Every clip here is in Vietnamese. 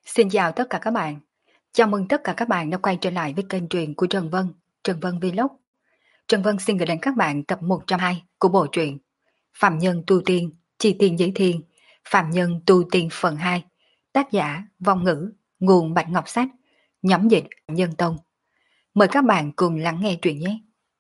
Xin chào tất cả các bạn. Chào mừng tất cả các bạn đã quay trở lại với kênh truyện của Trần Vân Vlog. Trần Vân xin gửi đến các bạn tập 102 của bộ truyện Phạm Nhân Tu Tiên, Chi Tiên Giới Thiên, Phạm Nhân Tu Tiên phần 2, tác giả Vong Ngữ, nguồn Bạch Ngọc Sách, nhóm dịch Nhân Tông. Mời các bạn cùng lắng nghe truyện nhé.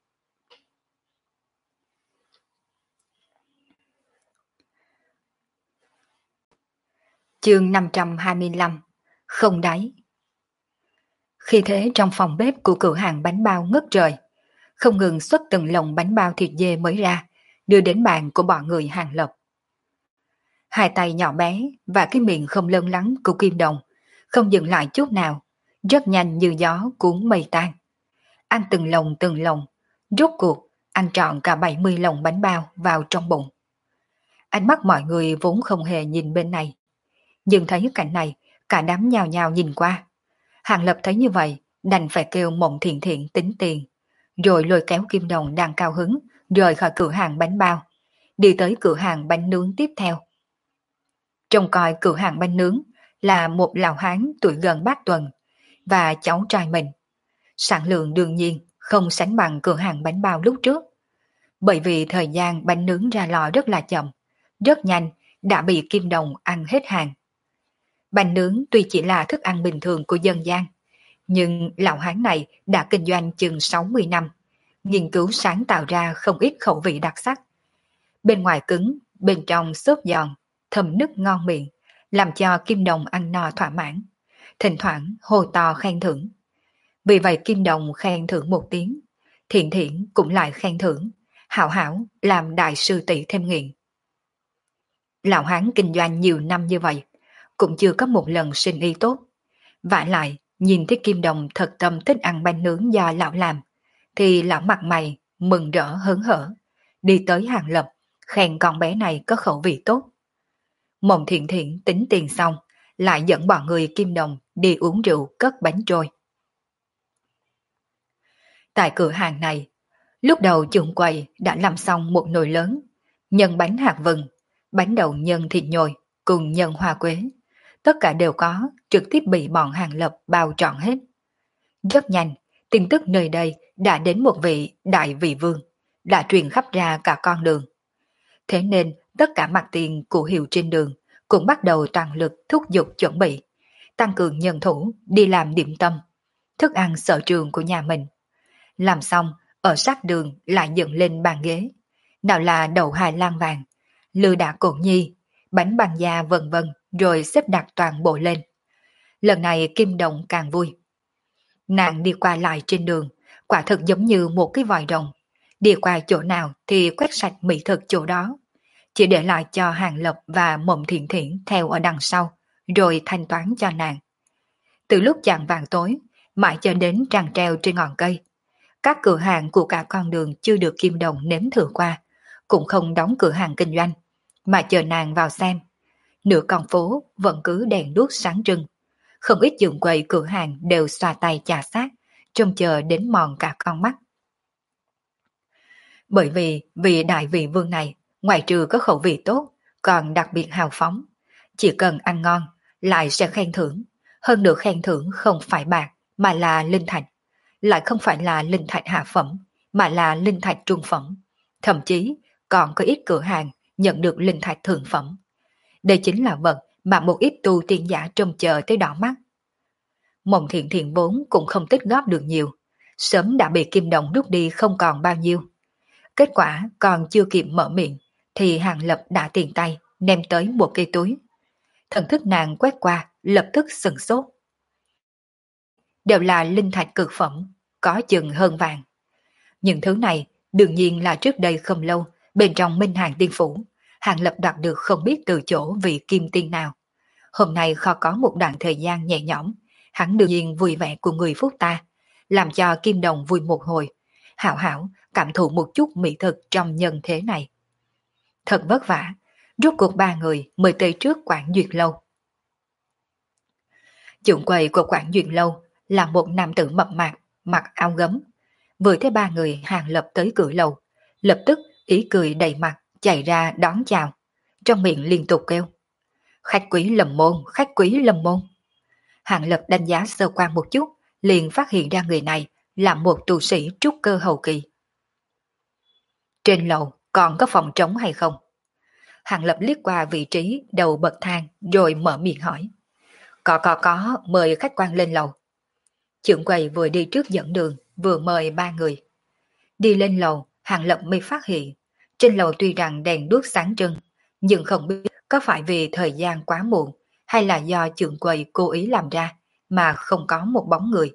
Chương 525, Không đáy. Khi thế trong phòng bếp của cửa hàng bánh bao ngất trời, không ngừng xuất từng lồng bánh bao thịt dê mới ra, đưa đến bàn của bọn người Hàng Lập. Hai tay nhỏ bé và cái miệng không lân lắng của Kim Đồng không dừng lại chút nào, rất nhanh như gió cuốn mây tan. Ăn từng lồng, rốt cuộc ăn trọn cả 70 lồng bánh bao vào trong bụng. Ánh mắt mọi người vốn không hề nhìn bên này, nhưng thấy cảnh này, cả đám nhào nhào nhìn qua. Hàng Lập thấy như vậy, đành phải kêu Mộng Thiện Thiện tính tiền, rồi lôi kéo Kim Đồng đang cao hứng, rời khỏi cửa hàng bánh bao, đi tới cửa hàng bánh nướng tiếp theo. Trông coi cửa hàng bánh nướng là một lão hán tuổi gần bát tuần và cháu trai mình. Sản lượng đương nhiên không sánh bằng cửa hàng bánh bao lúc trước, bởi vì thời gian bánh nướng ra lò rất là chậm, rất nhanh đã bị Kim Đồng ăn hết hàng. Bánh nướng tuy chỉ là thức ăn bình thường của dân gian, nhưng lão hán này đã kinh doanh chừng 60 năm, nghiên cứu sáng tạo ra không ít khẩu vị đặc sắc. Bên ngoài cứng, bên trong xốp giòn, thơm nức ngon miệng, làm cho Kim Đồng ăn no thỏa mãn, thỉnh thoảng hô to khen thưởng. Vì vậy Kim Đồng khen thưởng một tiếng, Thiện Thiện cũng lại khen thưởng, Hảo Hảo làm đại sư tỷ thêm nghiện. Lão hán kinh doanh nhiều năm như vậy, cũng chưa có một lần sinh ý tốt. Vả lại, nhìn thấy Kim Đồng thật tâm thích ăn bánh nướng do lão làm, thì lão mặt mày mừng rỡ hớn hở, đi tới Hàng Lập, khen con bé này có khẩu vị tốt. Mộng Thiện Thiện tính tiền xong, lại dẫn bọn người Kim Đồng đi uống rượu cất bánh trôi. Tại cửa hàng này, lúc đầu trưởng quầy đã làm xong một nồi lớn, nhân bánh hạt vừng, bánh đậu nhân thịt nhồi cùng nhân hoa quế. Tất cả đều có, trực tiếp bị bọn Hàng Lập bao trọn hết. Rất nhanh, tin tức nơi đây đã đến một vị đại vị vương, đã truyền khắp ra cả con đường. Thế nên tất cả mặt tiền của hiệu trên đường cũng bắt đầu toàn lực thúc giục chuẩn bị, tăng cường nhân thủ đi làm điểm tâm, thức ăn sở trường của nhà mình. Làm xong, ở sát đường lại dựng lên bàn ghế, nào là đậu hài lang vàng, lư đạ cổ nhi, bánh băng da vân vân, rồi xếp đặt toàn bộ lên. Lần này Kim Đồng càng vui. Nàng đi qua lại trên đường, quả thực giống như một cái vòi rồng, đi qua chỗ nào thì quét sạch mỹ thực chỗ đó, chỉ để lại cho Hàng Lập và Mộng Thiện Thiện theo ở đằng sau, rồi thanh toán cho nàng. Từ lúc chạng vàng tối, mãi cho đến trăng treo trên ngọn cây, các cửa hàng của cả con đường chưa được Kim Đồng nếm thử qua, cũng không đóng cửa hàng kinh doanh, mà chờ nàng vào xem. Nửa con phố vẫn cứ đèn đuốc sáng trưng, không ít giường quầy cửa hàng đều xoa tay chà sát, trông chờ đến mòn cả con mắt. Bởi vì vị đại vị vương này, ngoài trừ có khẩu vị tốt, còn đặc biệt hào phóng. Chỉ cần ăn ngon, lại sẽ khen thưởng. Hơn nữa khen thưởng không phải bạc, mà là linh thạch. Lại không phải là linh thạch hạ phẩm, mà là linh thạch trung phẩm. Thậm chí còn có ít cửa hàng nhận được linh thạch thượng phẩm. Đây chính là vật mà một ít tu tiên giả trông chờ tới đỏ mắt. Mộng Thiện Thiện vốn cũng không tích góp được nhiều, sớm đã bị Kim Đồng rút đi không còn bao nhiêu. Kết quả còn chưa kịp mở miệng, thì Hàng Lập đã tiền tay, ném tới một cây túi. Thần thức nàng quét qua, lập tức sừng sốt. Đều là linh thạch cực phẩm, có chừng hơn vàng. Những thứ này đương nhiên là trước đây không lâu, bên trong Minh Hàng Tiên Phủ, Hàng Lập đoạt được không biết từ chỗ vị kim tiên nào. Hôm nay kho có một đoạn thời gian nhẹ nhõm, hắn đương nhiên vui vẻ của người phúc ta, làm cho Kim Đồng vui một hồi, hảo hảo cảm thụ một chút mỹ thực trong nhân thế này. Thật vất vả, rốt cuộc ba người mới tới trước quán Duyệt Lâu. Trưởng quầy của quán Duyệt Lâu là một nam tử mập mạp, mặc áo gấm. Vừa thấy ba người Hàng Lập tới cửa lầu, lập tức ý cười đầy mặt chạy ra đón chào, trong miệng liên tục kêu: khách quý Lâm môn, khách quý Lâm môn. Hàng Lập đánh giá sơ qua một chút, liền phát hiện ra người này là một tu sĩ trúc cơ hậu kỳ. Trên lầu còn có phòng trống hay không? Hàng Lập liếc qua vị trí đầu bậc thang rồi mở miệng hỏi. Có, mời khách quan lên lầu. Trưởng quầy vừa đi trước dẫn đường, vừa mời ba người. Đi lên lầu, Hàng Lập mới phát hiện, trên lầu tuy rằng đèn đuốc sáng trưng, nhưng không biết có phải vì thời gian quá muộn, hay là do trưởng quầy cố ý làm ra, mà không có một bóng người.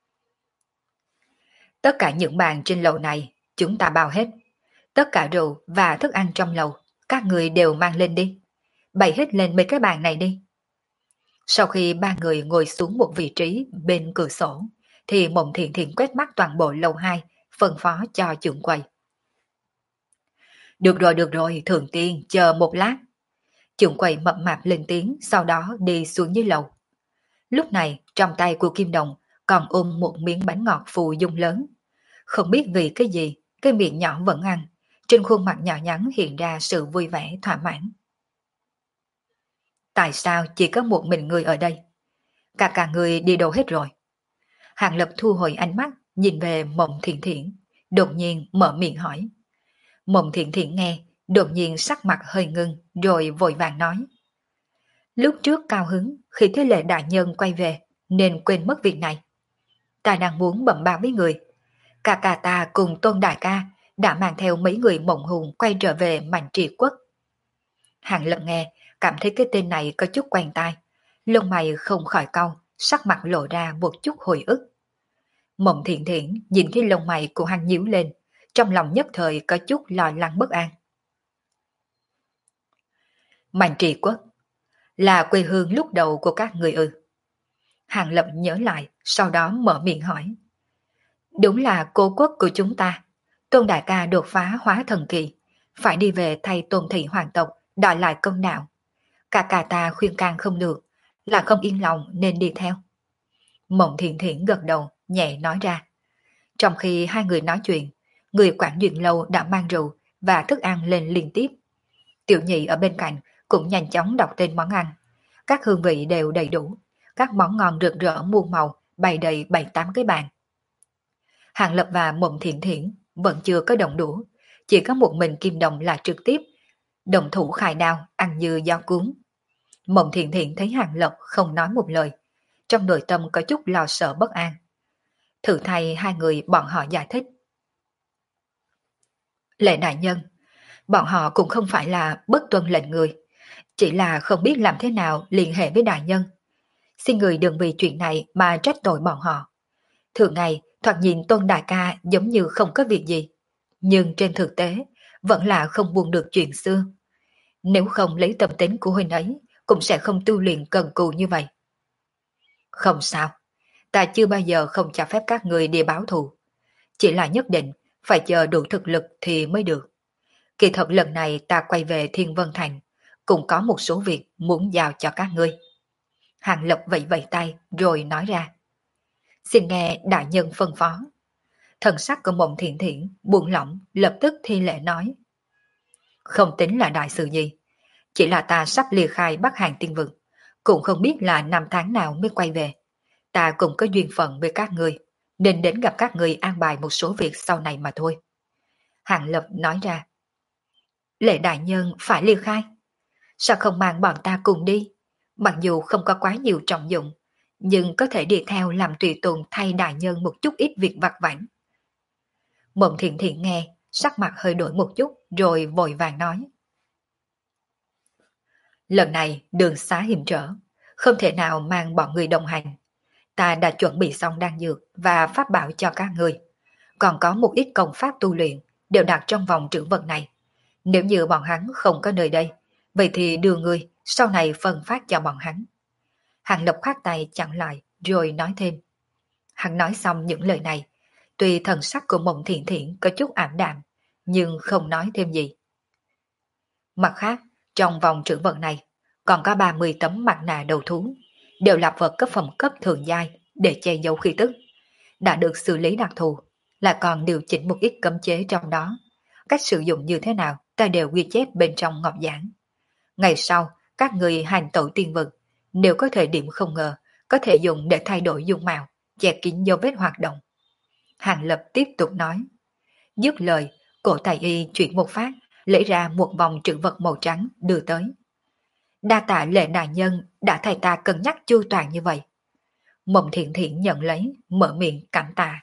Tất cả những bàn trên lầu này, chúng ta bao hết. Tất cả rượu và thức ăn trong lầu, các người đều mang lên đi. Bày hết lên mấy cái bàn này đi. Sau khi ba người ngồi xuống một vị trí bên cửa sổ, thì Mộng Thiện Thiện quét mắt toàn bộ lầu 2, phân phó cho trưởng quầy. Được rồi, Thượng Tiên, chờ một lát. Trưởng quầy mập mạp lên tiếng, sau đó đi xuống dưới lầu. Lúc này, trong tay của Kim Đồng còn ôm một miếng bánh ngọt phù dung lớn. Không biết vì cái gì, cái miệng nhỏ vẫn ăn, trên khuôn mặt nhỏ nhắn hiện ra sự vui vẻ thỏa mãn. Tại sao chỉ có một mình người ở đây? Cả người đi đâu hết rồi? Hàng Lập thu hồi ánh mắt, nhìn về Mộng Thiện Thiện, đột nhiên mở miệng hỏi. Mộng Thiện Thiện nghe, đột nhiên sắc mặt hơi ngưng, rồi vội vàng nói. Lúc trước cao hứng, khi Thế Lệ đại nhân quay về, nên quên mất việc này. Ta đang muốn bẩm báo với người. Cả ta cùng Tôn Đại ca đã mang theo mấy người mộng hùng quay trở về Mạnh Trị Quốc. Hàng Lập nghe, cảm thấy cái tên này có chút quen tai. Lông mày không khỏi cau, sắc mặt lộ ra một chút hồi ức. Mộng Thiện Thiện nhìn cái lông mày của hắn nhíu lên, trong lòng nhất thời có chút lo lắng bất an. Mạnh Trị Quốc là quê hương lúc đầu của các người ư? Hàng Lập nhớ lại, sau đó mở miệng hỏi. Đúng là cố quốc của chúng ta. Tôn Đại ca đột phá hóa thần kỳ, phải đi về thay Tôn thị hoàng tộc đòi lại công đạo. Cả ta khuyên can không được, là không yên lòng nên đi theo. Mộng Thiện Thiện gật đầu, nhẹ nói ra. Trong khi hai người nói chuyện, người quản duyện lâu đã mang rượu và thức ăn lên liên tiếp. Tiểu nhị ở bên cạnh cũng nhanh chóng đọc tên món ăn. Các hương vị đều đầy đủ, các món ngon rực rỡ muôn màu bày đầy 7-8 cái bàn. Hàng Lập và Mộng Thiện Thiện vẫn chưa có động đũa, chỉ có một mình Kim Đồng là trực tiếp động thủ khai đao ăn như gió cuốn. Mộng Thiện Thiện thấy Hàng Lập không nói một lời, trong nội tâm có chút lo sợ bất an. Thử thay hai người bọn họ giải thích. Lệ đại nhân, bọn họ cũng không phải là bất tuân lệnh người, chỉ là không biết làm thế nào liên hệ với đại nhân. Xin người đừng vì chuyện này mà trách tội bọn họ. Thường ngày, thoạt nhìn Tôn Đại ca giống như không có việc gì, nhưng trên thực tế vẫn là không buông được chuyện xưa. Nếu không lấy tâm tính của huynh ấy, cũng sẽ không tu luyện cần cù như vậy. Không sao, ta chưa bao giờ không cho phép các người đi báo thù. Chỉ là nhất định phải chờ đủ thực lực thì mới được. Kỳ thật lần này ta quay về Thiên Vân Thành, cũng có một số việc muốn giao cho các ngươi. Hàng Lập vẫy vẫy tay rồi nói ra. Xin nghe đại nhân phân phó. Thần sắc của Mộng Thiện Thiện buông lỏng, lập tức thi lễ nói. Không tính là đại sự gì, chỉ là ta sắp ly khai Bắc Hàng Tiên Vực, cũng không biết là năm tháng nào mới quay về. Ta cũng có duyên phận với các người, nên đến gặp các người an bài một số việc sau này mà thôi. Hàng Lập nói ra. Lệ đại nhân phải ly khai. Sao không mang bọn ta cùng đi? Mặc dù không có quá nhiều trọng dụng, nhưng có thể đi theo làm tùy tùng thay đại nhân một chút ít việc vặt vãnh. Mộng Thiện Thiện nghe, sắc mặt hơi đổi một chút rồi vội vàng nói. Lần này đường xá hiểm trở, không thể nào mang bọn người đồng hành. Ta đã chuẩn bị xong đan dược và pháp bảo cho các người. Còn có một ít công pháp tu luyện đều đặt trong vòng trữ vật này. Nếu như bọn hắn không có nơi đây, vậy thì đưa người sau này phân phát cho bọn hắn. Hàng Lập khoát tay chặn lại rồi nói thêm. Hắn nói xong những lời này, tuy thần sắc của Mộng Thiện Thiện có chút ảm đạm, nhưng không nói thêm gì. Mặt khác, trong vòng trữ vật này, còn có 30 tấm mặt nạ đầu thú, đều là vật cấp phẩm cấp thường giai để che giấu khí tức. Đã được xử lý đặc thù, là còn điều chỉnh một ít cấm chế trong đó. Cách sử dụng như thế nào, ta đều ghi chép bên trong ngọc giảng. Ngày sau, các người hành tẩu tiên vực, nếu có thời điểm không ngờ, có thể dùng để thay đổi dung mạo, che kín dấu vết hoạt động. Hàng Lập tiếp tục nói. Dứt lời, cổ tài y chuyển một phát, lấy ra một vòng trữ vật màu trắng đưa tới. Đa tạ Lệ đại nhân đã thay ta cân nhắc chu toàn như vậy. Mộng Thiện Thiện nhận lấy, mở miệng cảm tạ.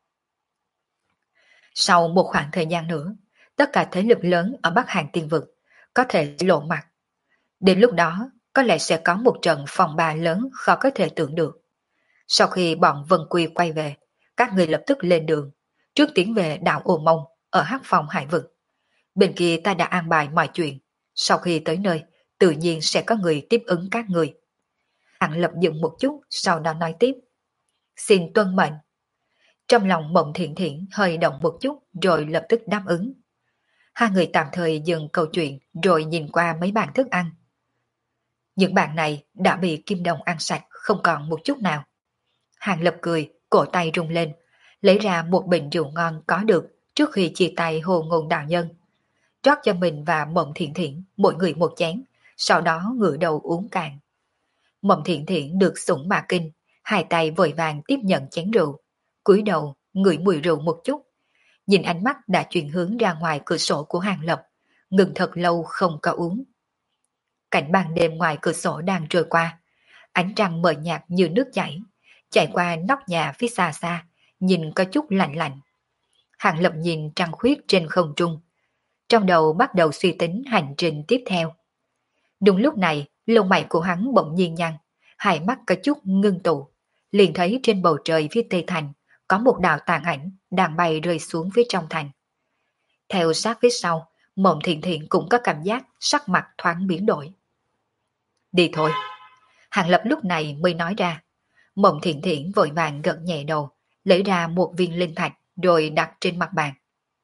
Sau một khoảng thời gian nữa, tất cả thế lực lớn ở Bắc Hàn Tiên Vực có thể lộ mặt. Đến lúc đó, có lẽ sẽ có một trận phòng bà lớn khó có thể tưởng được. Sau khi bọn Vân Quy quay về, các người lập tức lên đường, trước tiến về đảo Ô Mông ở Hắc Phong Hải Vực. Bên kia ta đã an bài mọi chuyện, sau khi tới nơi, tự nhiên sẽ có người tiếp ứng các người. Hàng Lập dừng một chút, sau đó nói tiếp. Xin tuân mệnh. Trong lòng Mộng Thiện Thiện hơi động một chút rồi lập tức đáp ứng. Hai người tạm thời dừng câu chuyện rồi nhìn qua mấy bàn thức ăn. Những bàn này đã bị Kim Đồng ăn sạch không còn một chút nào. Hàng Lập cười, cổ tay rung lên, lấy ra một bình rượu ngon có được trước khi chia tay Hồ Ngôn đạo nhân. Rót cho mình và Mộng Thiện Thiện mỗi người một chén, sau đó ngửa đầu uống cạn. Mộng Thiện Thiện được sủng mà kinh, hai tay vội vàng tiếp nhận chén rượu, cúi đầu ngửi mùi rượu một chút, nhìn ánh mắt đã chuyển hướng ra ngoài cửa sổ của Hàng Lập, ngừng thật lâu không có uống. Cảnh ban đêm ngoài cửa sổ đang trôi qua, ánh trăng mờ nhạt như nước chảy, chạy qua nóc nhà phía xa xa, nhìn có chút lạnh lạnh. Hàng Lập nhìn trăng khuyết trên không trung, trong đầu bắt đầu suy tính hành trình tiếp theo. Đúng lúc này, lông mày của hắn bỗng nhiên nhăn, hai mắt có chút ngưng tụ, liền thấy trên bầu trời phía tây thành có một đạo tàn ảnh đang bay rơi xuống phía trong thành. Theo sát phía sau, Mộng Thiện Thiện cũng có cảm giác sắc mặt thoáng biến đổi. Đi thôi. Hàng Lập lúc này mới nói ra. Mộng Thiện Thiện vội vàng gật nhẹ đầu, lấy ra một viên linh thạch rồi đặt trên mặt bàn.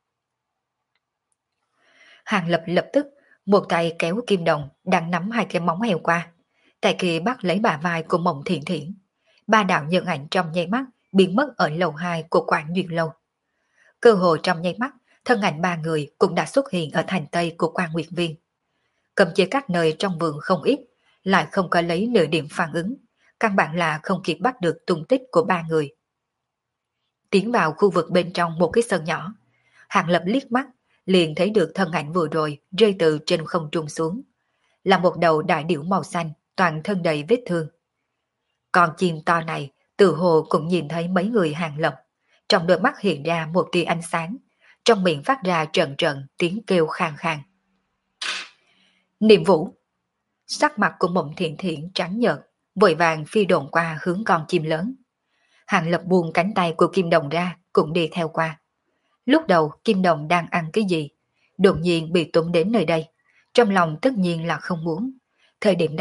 Hàng Lập lập tức một tay kéo Kim Đồng đang nắm hai cái móng heo qua, tay kia bắt lấy bả vai của Mộng Thiện Thiện. Ba đạo nhân ảnh trong nháy mắt biến mất ở lầu 2 của Quảng Duyên Lâu. Cơ hội trong nháy mắt, thân ảnh ba người cũng đã xuất hiện ở thành Tây của Quan Nguyệt Viên. Cầm chế các nơi trong vườn không ít, lại không có lấy nửa điểm phản ứng, căn bản là không kịp bắt được tung tích của ba người. Tiến vào khu vực bên trong một cái sân nhỏ, Hàng Lập liếc mắt, liền thấy được thân ảnh vừa rồi rơi từ trên không trung xuống. Là một đầu đại điểu màu xanh, toàn thân đầy vết thương. Con chim to này, từ hồ cũng nhìn thấy mấy người Hàng Lập, trong đôi mắt hiện ra một tia ánh sáng, trong miệng phát ra trận trận tiếng kêu khàn khàn. Niệm Vũ. Sắc mặt của Mộng Thiện Thiện trắng nhợt, vội vàng phi đồn qua hướng con chim lớn. Hàng Lập buông cánh tay của Kim Đồng ra, cũng đi theo qua. Lúc đầu Kim Đồng đang ăn cái gì, đột nhiên bị túng đến nơi đây, trong lòng tất nhiên là không muốn. Thời điểm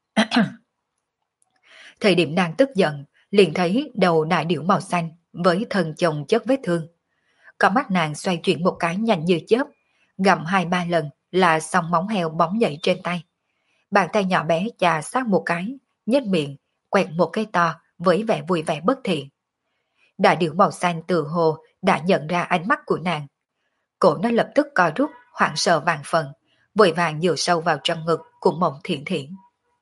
đang tức giận, liền thấy đầu đại điểu màu xanh với thân chồng chất vết thương. Con mắt nàng xoay chuyển một cái nhanh như chớp, gặm 2-3 lần là xong móng heo bóng nhảy trên tay. Bàn tay nhỏ bé chà sát một cái, nhếch miệng, quẹt một cái to với vẻ vui vẻ bất thiện. Đại điểu màu xanh từ hồ đã nhận ra ánh mắt của nàng. Cổ nó lập tức co rút, hoảng sợ vàng phần, vội vàng dựa sâu vào trong ngực của Mộng Thiện Thiện.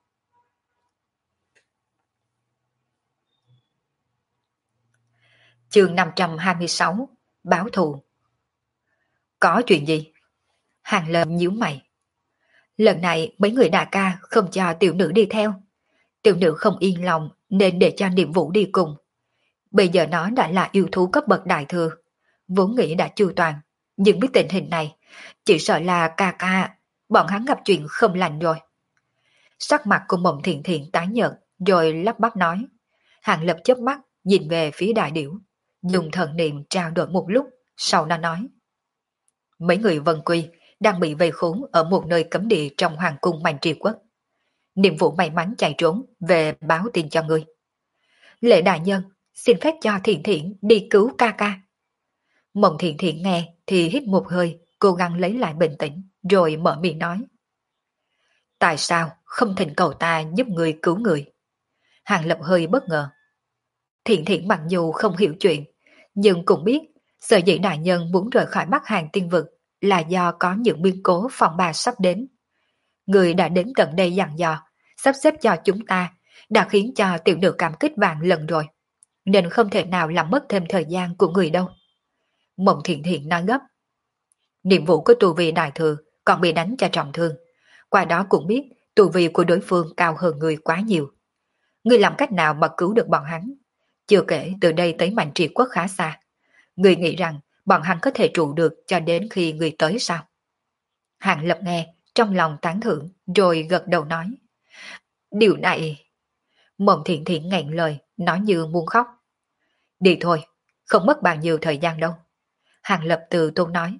Chương 526, báo thù. Có chuyện gì? Hàng Lập nhíu mày. Lần này mấy người đại ca không cho tiểu nữ đi theo. Tiểu nữ không yên lòng nên để cho Niệm Vũ đi cùng. Bây giờ nó đã là yêu thú cấp bậc đại thừa, vốn nghĩ đã chu toàn, nhưng biết tình hình này, chỉ sợ là ca ca, bọn hắn gặp chuyện không lành rồi. Sắc mặt của Mộng Thiện Thiện tái nhợt, rồi lắp bắp nói. Hàng Lập chớp mắt nhìn về phía đại điểu, dùng thần niệm trao đổi một lúc, sau đó nói. Mấy người Vân Quy đang bị vây khốn ở một nơi cấm địa trong hoàng cung Mạnh Triều Quốc. Niệm Vũ may mắn chạy trốn về báo tin cho ngươi. Lệ đại nhân, xin phép cho Thiện Thiện đi cứu ca ca. Mộng Thiện Thiện nghe thì hít một hơi, cố gắng lấy lại bình tĩnh, rồi mở miệng nói. Tại sao không thỉnh cầu ta giúp người cứu người? Hàng Lập hơi bất ngờ. Thiện Thiện mặc dù không hiểu chuyện, nhưng cũng biết sở dĩ đại nhân muốn rời khỏi Bắc Hàn Tiên Vực là do có những biến cố phòng bà sắp đến. Người đã đến tận đây dặn dò, sắp xếp cho chúng ta đã khiến cho tiểu nữ cảm kích vạn lần rồi, nên không thể nào làm mất thêm thời gian của người đâu. Mộng Thiện Thiện nói gấp. Niệm Vũ của tu vi đại thừa còn bị đánh cho trọng thương, qua đó cũng biết tu vi của đối phương cao hơn người quá nhiều. Người làm cách nào mà cứu được bọn hắn? Chưa kể từ đây tới Mạnh Triệt Quốc khá xa. Người nghĩ rằng bọn hắn có thể trụ được cho đến khi người tới sao? Hàng Lập nghe, trong lòng tán thưởng, rồi gật đầu nói. Điều này... Mộng Thiện Thiện nghẹn lời, nói như muốn khóc. Đi thôi, không mất bao nhiêu thời gian đâu. Hàng Lập từ tốn nói.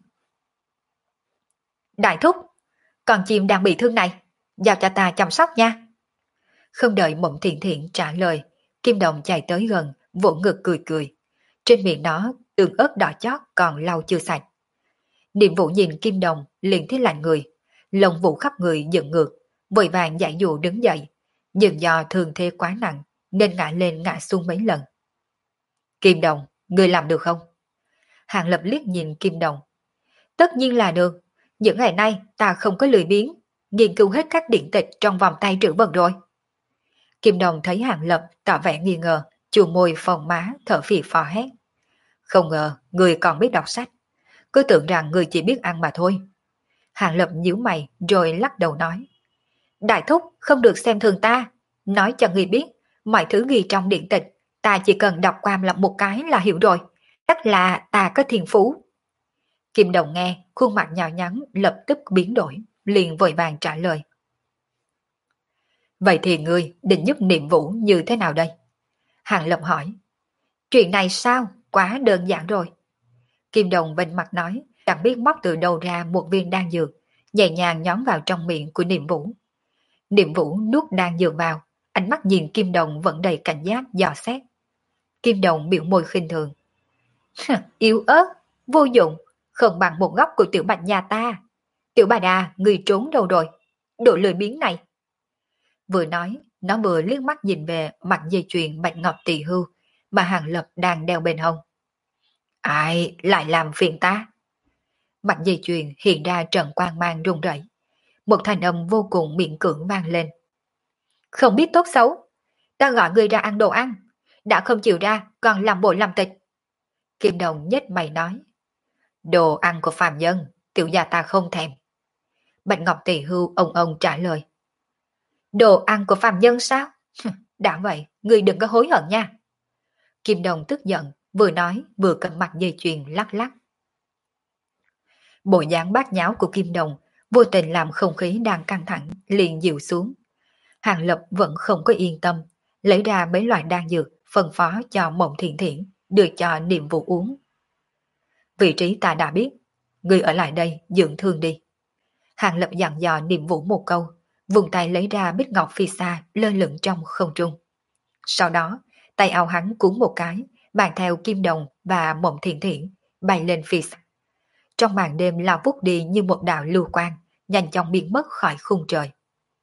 Đại thúc, con chim đang bị thương này, giao cho ta chăm sóc nha. Không đợi Mộng Thiện Thiện trả lời, Kim Đồng chạy tới gần, vỗ ngực cười cười. Trên miệng nó, tương ớt đỏ chót còn lau chưa sạch. Niệm Vũ nhìn Kim Đồng liền thấy lạnh người, lông vũ khắp người dựng ngược, vội vàng giải dụ đứng dậy, nhưng do thương thế quá nặng nên ngã lên ngã xuống mấy lần. Kim Đồng, người làm được không? Hàng Lập liếc nhìn Kim Đồng. Tất nhiên là được, những ngày nay ta không có lười biếng, nghiên cứu hết các điện tịch trong vòng tay trữ vật rồi. Kim Đồng thấy Hàng Lập tỏ vẻ nghi ngờ, chù môi phồng má thở phì phò hét. Không ngờ người còn biết đọc sách, cứ tưởng rằng người chỉ biết ăn mà thôi. Hàng Lập nhíu mày rồi lắc đầu nói. Đại thúc không được xem thường ta, nói cho người biết, mọi thứ ghi trong điện tịch, ta chỉ cần đọc qua một cái là hiểu rồi, chắc là ta có thiên phú. Kim Đồng nghe, khuôn mặt nhào nhắn lập tức biến đổi, liền vội vàng trả lời. Vậy thì ngươi định giúp Niệm Vũ như thế nào đây? Hàng Lập hỏi. Chuyện này sao? Quá đơn giản rồi. Kim Đồng bên mặt nói, chẳng biết móc từ đâu ra một viên đan dược, nhẹ nhàng nhón vào trong miệng của Niệm Vũ. Niệm Vũ nuốt đan dược vào, ánh mắt nhìn Kim Đồng vẫn đầy cảnh giác dò xét. Kim Đồng biểu môi khinh thường. Yếu ớt, vô dụng, không bằng một góc của tiểu bạch nhà ta. Tiểu bà đà, người trốn đâu rồi? Đồ lười biếng này. Vừa nói, nó vừa liếc mắt nhìn về mặt dây chuyền bạch ngọc tỳ hưu mà Hàng Lập đang đeo bên hông. Ai lại làm phiền ta? Mặt dây chuyền hiện ra trận quang mang rung rẩy. Một thanh âm vô cùng miễn cưỡng vang lên. Không biết tốt xấu, ta gọi người ra ăn đồ ăn, đã không chịu ra còn làm bộ làm tịch. Kim Đồng nhếch mày nói. Đồ ăn của phàm nhân, tiểu gia ta không thèm. Bạch Ngọc Tỳ Hưu ông trả lời. Đồ ăn của phàm nhân sao? Đã vậy, người đừng có hối hận nha. Kim Đồng tức giận, vừa nói vừa cầm mặt dây chuyền lắc lắc. Bộ dáng bát nháo của Kim Đồng vô tình làm không khí đang căng thẳng liền dịu xuống. Hàng Lập vẫn không có yên tâm, lấy ra mấy loại đan dược phân phó cho Mộng Thiện Thiện đưa cho Niệm Vũ uống. Vị trí ta đã biết, người ở lại đây dưỡng thương đi. Hàng Lập dặn dò Niệm Vũ một câu, vùng tay lấy ra bích ngọc phi sa lơ lửng trong không trung. Sau đó, tay áo hắn cuốn một cái, bàn theo Kim Đồng và Mộng Thiện Thiện bay lên phi sa. Trong màn đêm lao vút đi như một đạo lưu quang, nhanh chóng biến mất khỏi khung trời.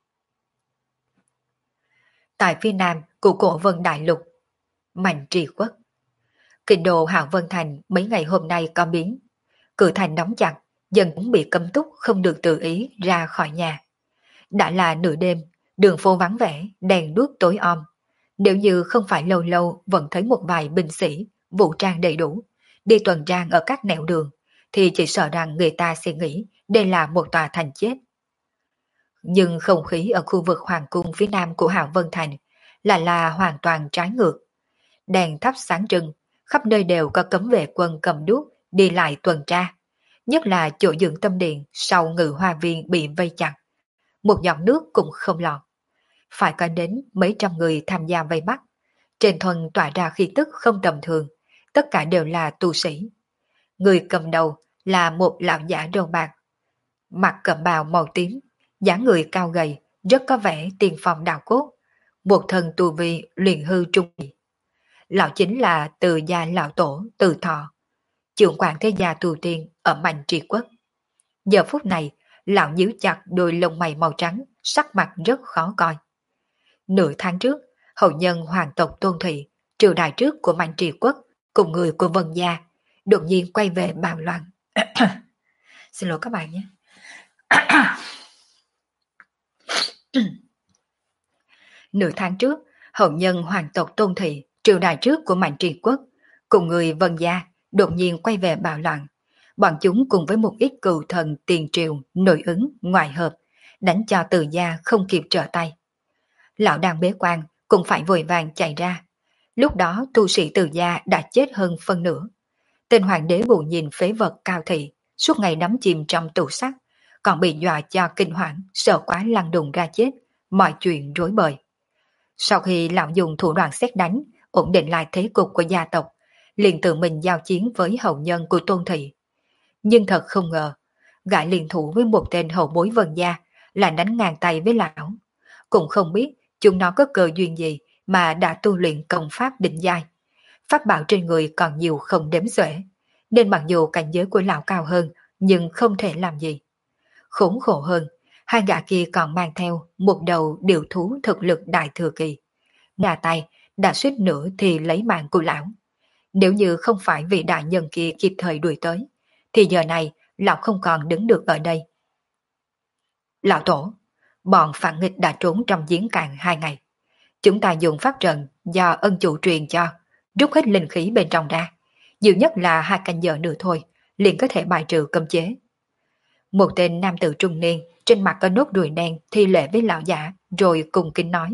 Tại phía nam của Cổ Vân Đại Lục, Mạnh Trì Quốc, kinh đô Hạo Vân Thành mấy ngày hôm nay có biến. Cửa thành đóng chặt, dân cũng bị cấm túc không được tự ý ra khỏi nhà. Đã là nửa đêm, đường phố vắng vẻ, đèn đuốc tối om. Nếu như không phải lâu lâu vẫn thấy một vài binh sĩ, vũ trang đầy đủ, đi tuần tra ở các nẻo đường, thì chỉ sợ rằng người ta sẽ nghĩ đây là một tòa thành chết. Nhưng không khí ở khu vực Hoàng cung phía nam của Hạo Vân Thành là hoàn toàn trái ngược. Đèn thắp sáng trưng, khắp nơi đều có cấm vệ quân cầm đuốc đi lại tuần tra. Nhất là chỗ dưỡng tâm điện sau Ngự Hoa Viên bị vây chặt. Một giọt nước cũng không lọt. Phải có đến mấy trăm người tham gia vây bắt. Trên thân tỏa ra khí tức không tầm thường, tất cả đều là tu sĩ. Người cầm đầu là một lão giả râu bạc, mặc cẩm bào màu tím, dáng người cao gầy, rất có vẻ tiền phong đạo cốt, một thân tu vi luyện hư trung kỳ. Lão chính là Từ gia lão tổ Từ Thọ, trưởng quản thế gia tu tiên ở Mạnh Trì Quốc. Giờ phút này, lão nhíu chặt đôi lông mày màu trắng, sắc mặt rất khó coi. Nửa tháng trước, hậu nhân hoàng tộc Tôn Thụy, triều đại trước của Mạnh Trì Quốc, cùng người của Vân Gia, đột nhiên quay về bàn loạn. Xin lỗi các bạn nhé. Nửa tháng trước, hậu nhân hoàng tộc Tôn Thị, triều đại trước của Mạnh Trị Quốc, cùng người Vân Gia, đột nhiên quay về bạo loạn. Bọn chúng cùng với một ít cựu thần tiền triều, nội ứng, ngoại hợp, đánh cho Từ Gia không kịp trở tay. Lão đang bế quan, cũng phải vội vàng chạy ra. Lúc đó tu sĩ Từ Gia đã chết hơn phân nửa. Tên hoàng đế bù nhìn phế vật Cao Thị, suốt ngày đắm chìm trong tù sắt, còn bị dọa cho kinh hoàng, sợ quá lăn đùng ra chết, mọi chuyện rối bời. Sau khi lão dùng thủ đoạn xét đánh, ổn định lại thế cục của gia tộc, liền tự mình giao chiến với hậu nhân của Tôn Thị. Nhưng thật không ngờ, gã liên thủ với một tên hậu bối Vân Gia là đánh ngang tay với lão. Cũng không biết chúng nó có cơ duyên gì mà đã tu luyện công pháp định giai. Pháp bảo trên người còn nhiều không đếm xuể, nên mặc dù cảnh giới của lão cao hơn, nhưng không thể làm gì. Khốn khổ hơn, hai gã kia còn mang theo một đầu điều thú thực lực đại thừa kỳ. Ngà tay đã suýt nữa thì lấy mạng của lão. Nếu như không phải vì đại nhân kia kịp thời đuổi tới, thì giờ này lão không còn đứng được ở đây. Lão tổ, bọn phản nghịch đã trốn trong giếng cạn 2 ngày. Chúng ta dùng pháp trận do ân chủ truyền cho, rút hết linh khí bên trong ra. Nhiều nhất là 2 canh giờ nữa thôi, liền có thể bài trừ cấm chế. Một tên nam tử trung niên, trên mặt có nốt ruồi đen thi lễ với lão giả, rồi cùng kính nói.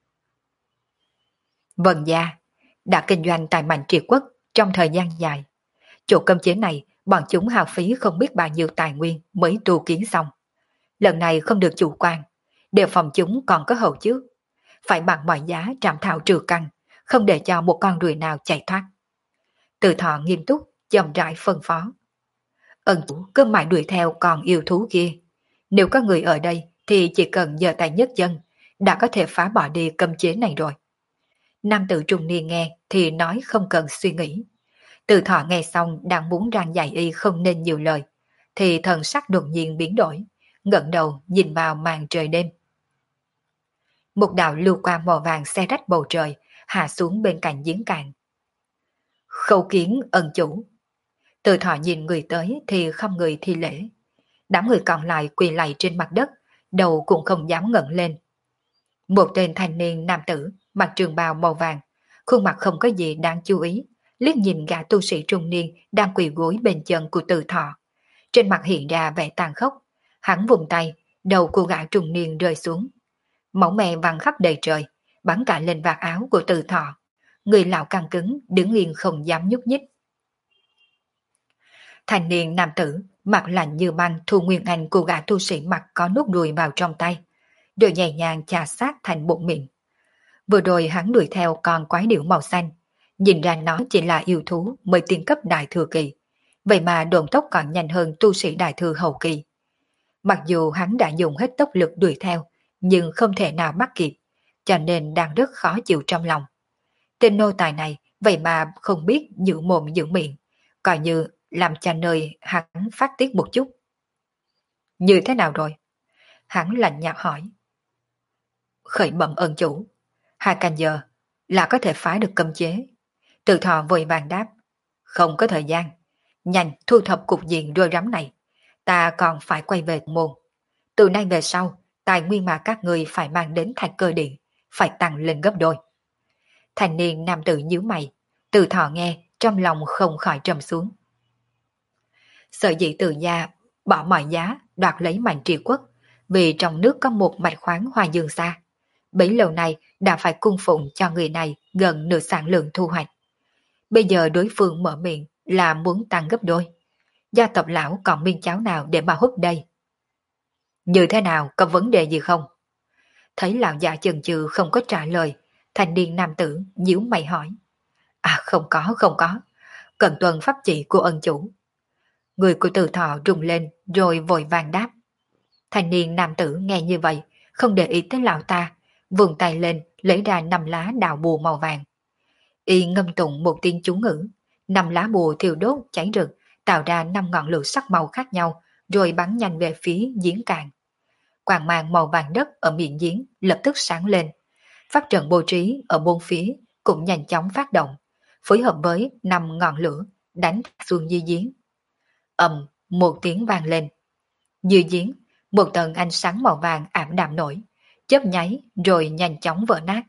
Vân Gia đã kinh doanh tại Mạnh Triệt Quốc trong thời gian dài. Chỗ cấm chế này, bọn chúng hao phí không biết bao nhiêu tài nguyên mới tu kiến xong. Lần này không được chủ quan, đều phòng chúng còn có hậu trước. Phải bằng mọi giá trảm thảo trừ căn, không để cho một con ruồi nào chạy thoát. Từ Thọ nghiêm túc, chậm rãi phân phó. Ân chủ cứ mãi đuổi theo con yêu thú kia. Nếu có người ở đây thì chỉ cần giơ tay nhấc chân, đã có thể phá bỏ đi cấm chế này rồi. Nam tử trung niên nghe thì nói không cần suy nghĩ. Từ Thọ nghe xong đang muốn rang dạy y không nên nhiều lời, thì thần sắc đột nhiên biến đổi, ngẩng đầu nhìn vào màn trời đêm. Một đạo lưu quang màu vàng xe rách bầu trời, hạ xuống bên cạnh giếng cạn. Khâu kiến ân chủ. Từ Thọ nhìn người tới thì không người thi lễ. Đám người còn lại quỳ lạy trên mặt đất, đầu cũng không dám ngẩng lên. Một tên thanh niên nam tử, mặc trường bào màu vàng, khuôn mặt không có gì đáng chú ý, liếc nhìn gã tu sĩ trung niên đang quỳ gối bên chân của Từ Thọ. Trên mặt hiện ra vẻ tàn khốc, hắn vùng tay, đầu của gã trung niên rơi xuống. Máu me văng khắp đầy trời, bắn cả lên vạt áo của Từ Thọ. Người lão căng cứng, đứng yên không dám nhúc nhích. Thanh niên nam tử, mặt lạnh như băng thu nguyên anh của gã tu sĩ mặt có nút ruồi vào trong tay, rồi nhẹ nhàng chà sát thành bụng miệng. Vừa rồi hắn đuổi theo con quái điểu màu xanh, nhìn ra nó chỉ là yêu thú mới tiên cấp đại thừa kỳ, vậy mà độn tốc còn nhanh hơn tu sĩ đại thừa hậu kỳ. Mặc dù hắn đã dùng hết tốc lực đuổi theo, nhưng không thể nào bắt kịp, cho nên đang rất khó chịu trong lòng. Tên nô tài này vậy mà không biết giữ mồm giữ miệng, coi như làm cho nơi hắn phát tiết một chút. Như thế nào rồi? Hắn lạnh nhạt hỏi. Khởi bẩm ân chủ, 2 canh giờ là có thể phá được cấm chế. Từ Thọ vội vàng đáp. Không có thời gian, nhanh thu thập cục diện rối rắm này, ta còn phải quay về môn. Từ nay về sau, tài nguyên mà các người phải mang đến Thạch Cơ Điện phải tăng lên gấp đôi. Thanh niên nam tử nhíu mày, Từ Thọ nghe trong lòng không khỏi trầm xuống. Sở dĩ Từ gia bỏ mọi giá đoạt lấy Mạnh Triều Quốc, vì trong nước có một mạch khoáng Hoa Dương Sa. Bấy lâu nay đã phải cung phụng cho người này gần nửa sản lượng thu hoạch. Bây giờ đối phương mở miệng là muốn tăng gấp đôi. Gia tộc lão còn miên cháo nào để mà hút đây? Như thế nào, có vấn đề gì không? Thấy lão già chần chừ không có trả lời, thanh niên nam tử nhíu mày hỏi. À không có, cần tuân pháp chỉ của ân chủ. Người của Từ Thọ rung lên rồi vội vàng đáp. Thanh niên nam tử nghe như vậy, không để ý tới lão ta, vươn tay lên lấy ra 5 lá đào bùa màu vàng. Y ngâm tụng một tiếng chú ngữ, 5 lá bùa thiêu đốt cháy rực, tạo ra 5 ngọn lửa sắc màu khác nhau, rồi bắn nhanh về phía giếng cạn. Quang mang màu vàng đất ở miệng giếng lập tức sáng lên. Pháp trận bố trí ở bốn phía cũng nhanh chóng phát động, phối hợp với 5 ngọn lửa đánh xuống dưới giếng. Một tiếng vang lên. Dưới giếng, một tầng ánh sáng màu vàng ảm đạm nổi, chớp nháy rồi nhanh chóng vỡ nát.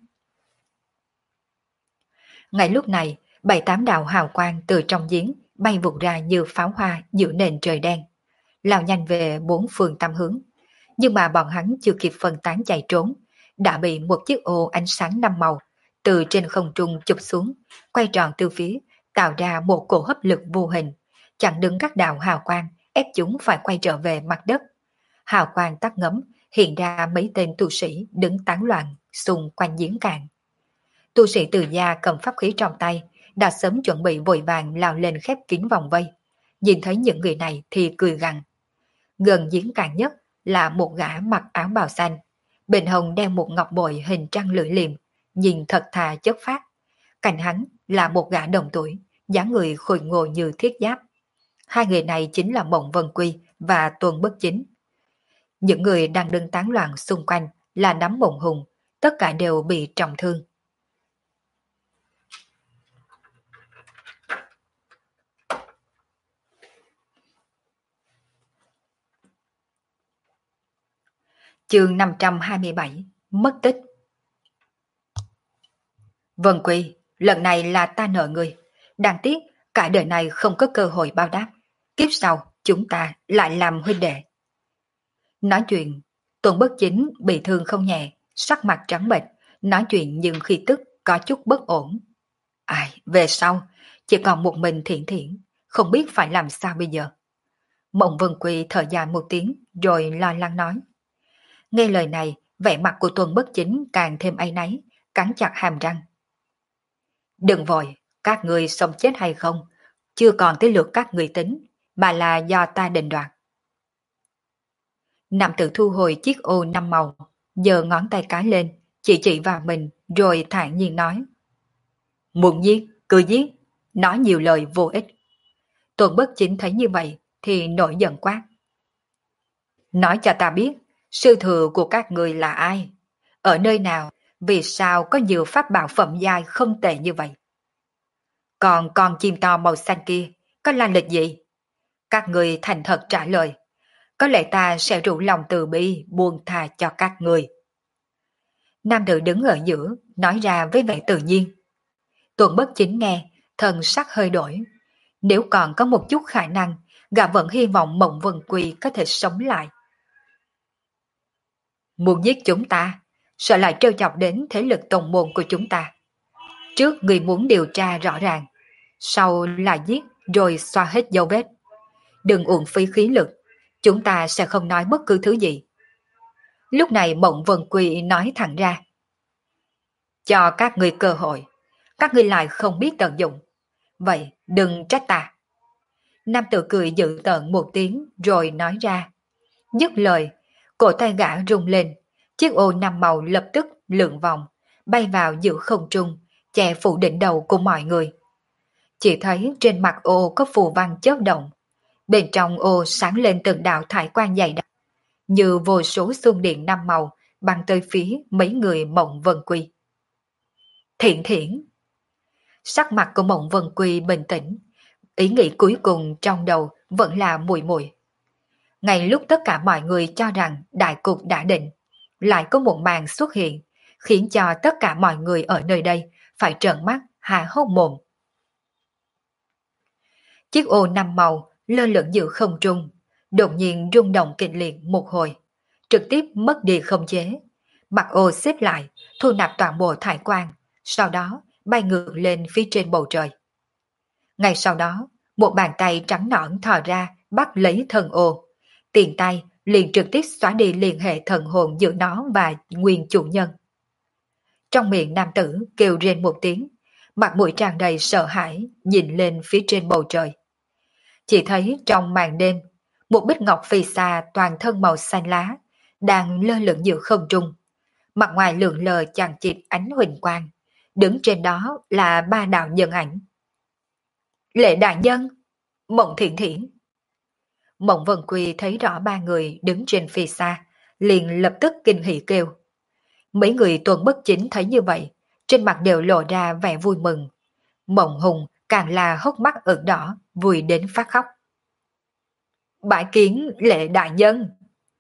Ngay lúc này, 7-8 đạo hào quang từ trong giếng bay vụt ra như pháo hoa giữa nền trời đen, lao nhanh về bốn phương tám hướng. Nhưng mà bọn hắn chưa kịp phân tán chạy trốn, đã bị một chiếc ô ánh sáng năm màu từ trên không trung chụp xuống, quay tròn từ phía, tạo ra một cổ hấp lực vô hình, chặn đứng các đạo hào quang, ép chúng phải quay trở về mặt đất. Hào quang tắt ngấm, hiện ra mấy tên tu sĩ đứng tán loạn xung quanh giếng cạn. Tu sĩ Từ Gia cầm pháp khí trong tay, đã sớm chuẩn bị vội vàng lao lên khép kín vòng vây. Nhìn thấy những người này thì cười gằn. Gần giếng cạn nhất là một gã mặc áo bào xanh, bên hông đeo một ngọc bội hình trăng lưỡi liềm, nhìn thật thà chất phác. Cạnh hắn là một gã đồng tuổi, dáng người khôi ngô như thiết giáp. Hai người này chính là Mộng Vân Quy và Tuần Bất Chính. Những người đang đứng tán loạn xung quanh là đám Mộng Hùng, tất cả đều bị trọng thương. Chương 527, mất tích. Vân Quy, lần này là ta nợ ngươi. Đáng tiếc, cả đời này không có cơ hội báo đáp. Kiếp sau, chúng ta lại làm huynh đệ. Nói chuyện, Tuần Bất Chính bị thương không nhẹ, sắc mặt trắng bệch, nói chuyện nhưng khi tức có chút bất ổn. Ai, về sau, chỉ còn một mình Thiển Thiển, không biết phải làm sao bây giờ. Mộng Vân Quy thở dài một tiếng rồi lo lắng nói. Nghe lời này, vẻ mặt của Tuần Bất Chính càng thêm áy náy, cắn chặt hàm răng. Đừng vội, các người sống chết hay không, chưa còn tới lượt các người tính, mà là do ta định đoạt. Nam tử thu hồi chiếc ô năm màu, giơ ngón tay cái lên, chỉ vào mình, rồi thản nhiên nói. Muốn giết, cứ giết, nói nhiều lời vô ích. Tuần Bất Chính thấy như vậy, thì nổi giận quát. Nói cho ta biết, sư thừa của các người là ai? Ở nơi nào? Vì sao có nhiều pháp bảo phẩm giai không tệ như vậy? Còn con chim to màu xanh kia, có lai lịch gì? Các người thành thật trả lời. Có lẽ ta sẽ rủ lòng từ bi buông tha cho các người. Nam tử đứng ở giữa, nói ra với vẻ tự nhiên. Tuần Bất Chính nghe, thần sắc hơi đổi. Nếu còn có một chút khả năng, gã vẫn hy vọng Mộng Vân Quy có thể sống lại. Muốn giết chúng ta, sợ lại trêu chọc đến thế lực tông môn của chúng ta. Trước người muốn điều tra rõ ràng, sau là giết rồi xóa hết dấu vết. Đừng uổng phí khí lực, chúng ta sẽ không nói bất cứ thứ gì. Lúc này Mộng Vân Quy nói thẳng ra. Cho các người cơ hội, các người lại không biết tận dụng. Vậy đừng trách ta. Nam tử cười dữ tợn một tiếng rồi nói ra. Dứt lời, cổ tay gã rung lên, chiếc ô năm màu lập tức lượn vòng, bay vào giữa không trung, che phủ đỉnh đầu của mọi người. Chỉ thấy trên mặt ô có phù văn chớp động, bên trong ô sáng lên từng đạo thải quang dày đặc, như vô số xuân điện năm màu băng tới phía mấy người Mộng Vân Quy. Thiển Thiển. Sắc mặt của Mộng Vân Quy bình tĩnh, ý nghĩ cuối cùng trong đầu vẫn là mùi mùi. Ngay lúc tất cả mọi người cho rằng đại cục đã định, lại có một màn xuất hiện, khiến cho tất cả mọi người ở nơi đây phải trợn mắt há hốc mồm. Chiếc ô năm màu lơ lửng giữa không trung, đột nhiên rung động kịch liệt một hồi, trực tiếp mất đi khống chế. Mặt ô xếp lại, thu nạp toàn bộ thải quang, sau đó bay ngược lên phía trên bầu trời. Ngay sau đó, một bàn tay trắng nõn thò ra bắt lấy thần ô. Tiền tay liền trực tiếp xóa đi liên hệ thần hồn giữa nó và nguyên chủ nhân. Trong miệng nam tử kêu rên một tiếng, mặt mũi tràn đầy sợ hãi nhìn lên phía trên bầu trời. Chỉ thấy trong màn đêm, một bích ngọc phi xa toàn thân màu xanh lá đang lơ lửng giữa không trung. Mặt ngoài lượn lờ chằng chịt ánh huỳnh quang, đứng trên đó là ba đạo nhân ảnh. Lệ đại nhân, Mộng Thiển Thiển. Mộng Vân Quy thấy rõ ba người đứng trên phi xa, liền lập tức kinh hỉ kêu. Mấy người Tuần Bất Chính thấy như vậy, trên mặt đều lộ ra vẻ vui mừng. Mộng Hùng càng là hốc mắt ửng đỏ, vui đến phát khóc. Bãi kiến Lệ đại nhân.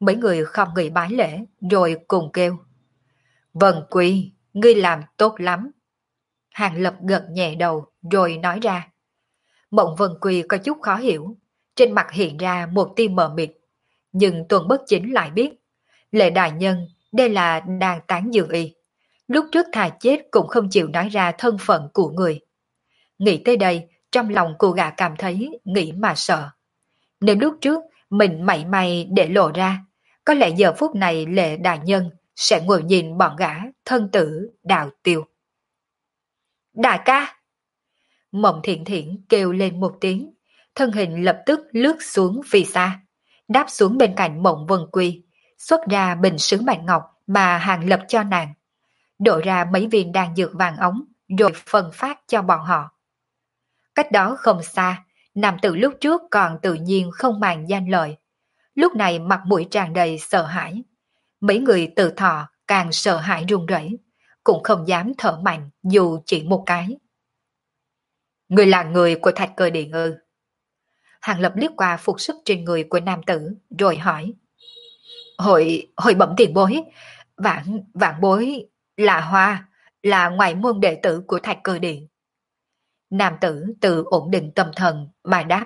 Mấy người không người bái lễ rồi cùng kêu. Vân Quy, ngươi làm tốt lắm. Hàng Lập gật nhẹ đầu rồi nói ra. Mộng Vân Quy có chút khó hiểu, trên mặt hiện ra một tia mờ mịt, nhưng Tuần Bất Chính lại biết, Lệ đại nhân đây là đang tán dương y. Lúc trước thà chết cũng không chịu nói ra thân phận của người. Nghĩ tới đây, trong lòng cô gã cảm thấy nghĩ mà sợ. Nếu lúc trước mình mảy may để lộ ra, có lẽ giờ phút này Lệ đại nhân sẽ ngồi nhìn bọn gã thân tử đào tiêu. Đại ca! Mộng Thiện Thiện kêu lên một tiếng, thân hình lập tức lướt xuống phía xa, đáp xuống bên cạnh Mộng Vân Quy, xuất ra bình sứ bạch ngọc mà Hàng Lập cho nàng, đổ ra mấy viên đan dược vàng ống rồi phân phát cho bọn họ. Cách đó không xa, nam tử lúc trước còn tự nhiên không màng danh lợi, lúc này mặt mũi tràn đầy sợ hãi. Mấy người tự thọ càng sợ hãi run rẩy, cũng không dám thở mạnh dù chỉ một cái. Người là người của Thạch Cơ Điện ư? Hàng Lập liếc qua phục sức trên người của nam tử rồi hỏi. Hội bẩm tiền bối, vạn bối là Hoa, là ngoại môn đệ tử của Thạch Cơ Điện. Nam tử tự ổn định tâm thần mà đáp.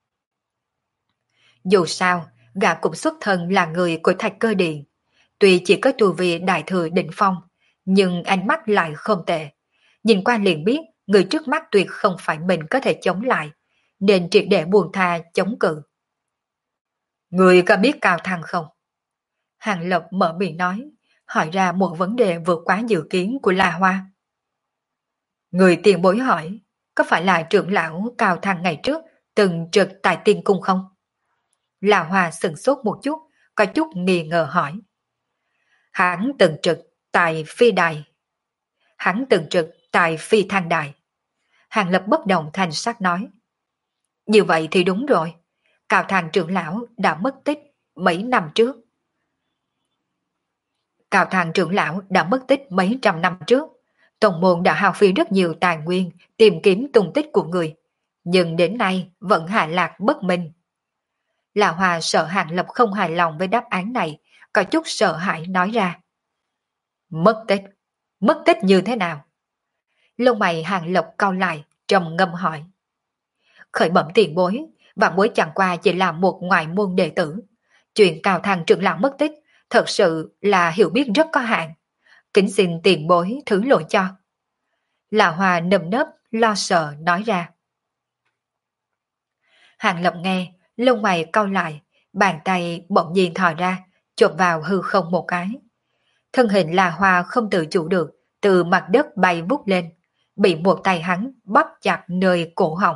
Dù sao, gã cũng xuất thân là người của Thạch Cơ Điện, tuy chỉ có tu vi đại thừa đỉnh phong, nhưng ánh mắt lại không tệ. Nhìn qua liền biết người trước mắt tuyệt không phải mình có thể chống lại, nên triệt để buông tha chống cự. Người có biết Cao Thăng không? Hàng Lập mở miệng nói, hỏi ra một vấn đề vượt quá dự kiến của La Hoa. Người tiền bối hỏi, có phải là trưởng lão Cao Thăng ngày trước từng trực tại tiên cung không? La Hoa sừng sốt một chút, có chút nghi ngờ hỏi. Hắn từng trực tại phi đài. Hắn từng trực tại phi thang đài. Hàng Lập bất động thành sắc nói. Như vậy thì đúng rồi. Cao Thang trưởng lão đã mất tích mấy năm trước. Cao Thang trưởng lão đã mất tích mấy trăm năm trước. Tổng môn đã hao phí rất nhiều tài nguyên tìm kiếm tung tích của người. Nhưng đến nay vẫn hạ lạc bất minh. La Hoa sợ Hàng Lập không hài lòng với đáp án này, có chút sợ hãi nói ra. Mất tích? Mất tích như thế nào? Lông mày Hàng Lập cau lại, trầm ngâm hỏi. Khởi bẩm tiền bối, vạn bối chẳng qua chỉ là một ngoại môn đệ tử. Chuyện Cao Thang trưởng lão mất tích, thật sự là hiểu biết rất có hạn. Kính xin tiền bối thứ lỗi cho. La Hoa nơm nớp, lo sợ nói ra. Hàng Lập nghe, lông mày cau lại, bàn tay bỗng nhiên thò ra, chộp vào hư không một cái. Thân hình La Hoa không tự chủ được, từ mặt đất bay vút lên, bị một tay hắn bóp chặt nơi cổ họng.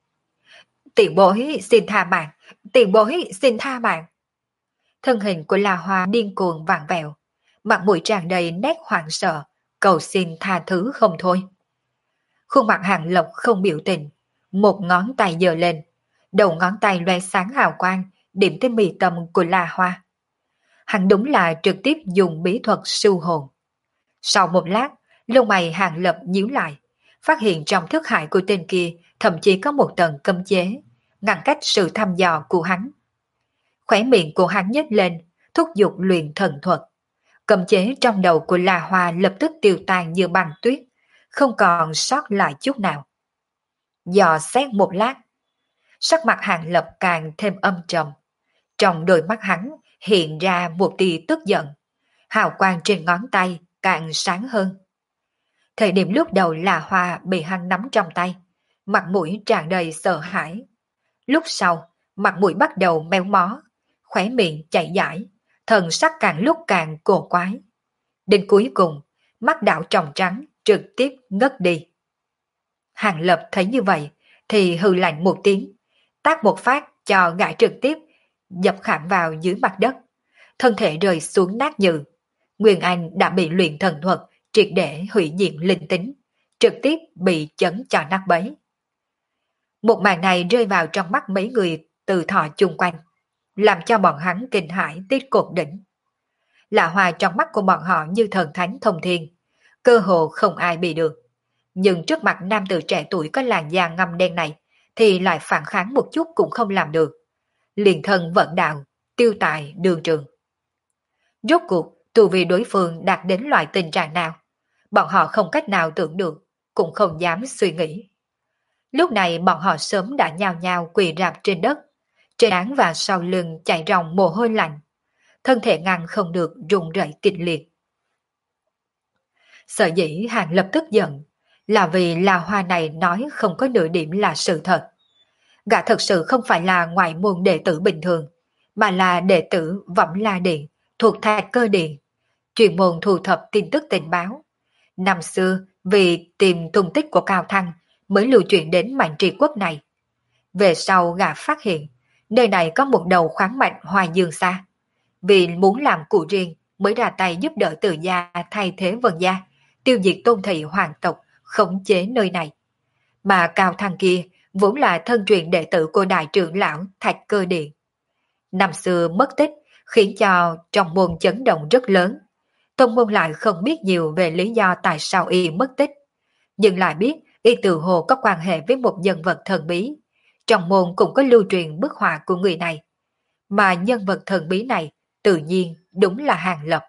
Tiền bối xin tha mạng, tiền bối xin tha mạng. Thân hình của La Hoa điên cuồng vặn vẹo, mặt mũi tràn đầy nét hoảng sợ, cầu xin tha thứ không thôi. Khuôn mặt Hàng Lập không biểu tình, một ngón tay giơ lên, đầu ngón tay loe sáng hào quang, điểm tới mi tâm của La Hoa. Hắn đúng là trực tiếp dùng bí thuật siêu hồn. Sau một lát, lông mày Hàng Lập nhíu lại, phát hiện trong thức hải của tên kia thậm chí có một tầng cấm chế, ngăn cách sự thăm dò của hắn. Khóe miệng của hắn nhếch lên, thúc giục luyện thần thuật. Cấm chế trong đầu của La Hoa lập tức tiêu tan như băng tuyết, không còn sót lại chút nào. Dò xét một lát, sắc mặt Hàng Lập càng thêm âm trầm. Trong đôi mắt hắn hiện ra một tia tức giận, hào quang trên ngón tay càng sáng hơn. Thời điểm lúc đầu La Hoa bị hắn nắm trong tay, mặt mũi tràn đầy sợ hãi. Lúc sau, mặt mũi bắt đầu méo mó, khóe miệng chảy dãi, thần sắc càng lúc càng cổ quái. Đến cuối cùng, mắt đảo tròng trắng trực tiếp ngất đi. Hàng Lập thấy như vậy thì hừ lạnh một tiếng, tát một phát cho gã trực tiếp dập khảm vào dưới mặt đất, thân thể rơi xuống nát nhừ. Nguyên Anh đã bị luyện thần thuật triệt để hủy diệt linh tính, trực tiếp bị chấn cho nát bấy. Một màn này rơi vào trong mắt mấy người từ thọ chung quanh, làm cho bọn hắn kinh hãi tiết cột đỉnh. Lạ Hoa trong mắt của bọn họ như thần thánh thông thiên, cơ hồ không ai bị được. Nhưng trước mặt nam tử trẻ tuổi có làn da ngăm đen này, thì lại phản kháng một chút cũng không làm được. Liền thân vận đạo, tiêu tài đường trường. Rốt cuộc, tu vi đối phương đạt đến loại tình trạng nào? Bọn họ không cách nào tưởng được, cũng không dám suy nghĩ. Lúc này bọn họ sớm đã nhao nhao quỳ rạp trên đất, trên trán và sau lưng chảy ròng mồ hôi lạnh, thân thể ngăn không được run rẩy kịch liệt. Sở dĩ Hàng Lập tức giận, là vì La Hoa này nói không có nửa điểm là sự thật. Gã thật sự không phải là ngoại môn đệ tử bình thường, mà là đệ tử Vọng La Điện, thuộc Thạch Cơ Điện, chuyên môn thu thập tin tức tình báo. Năm xưa, vì tìm tung tích của Cao Thăng mới lưu truyền đến Mạnh Trì Quốc này. Về sau gã phát hiện, nơi này có một đầu khoáng mạch Hoài Dương Sa. Vì muốn làm cụ riêng mới ra tay giúp đỡ Từ gia thay thế Vân gia, tiêu diệt Tôn thị hoàng tộc, khống chế nơi này. Mà Cao Thăng kia vốn là thân truyền đệ tử của đại trưởng lão Thạch Cơ Điện. Năm xưa mất tích khiến cho trong môn chấn động rất lớn. Tôn môn lại không biết nhiều về lý do tại sao y mất tích, nhưng lại biết y tự hồ có quan hệ với một nhân vật thần bí. Trong môn cũng có lưu truyền bức họa của người này, mà nhân vật thần bí này tự nhiên đúng là Hàng Lập.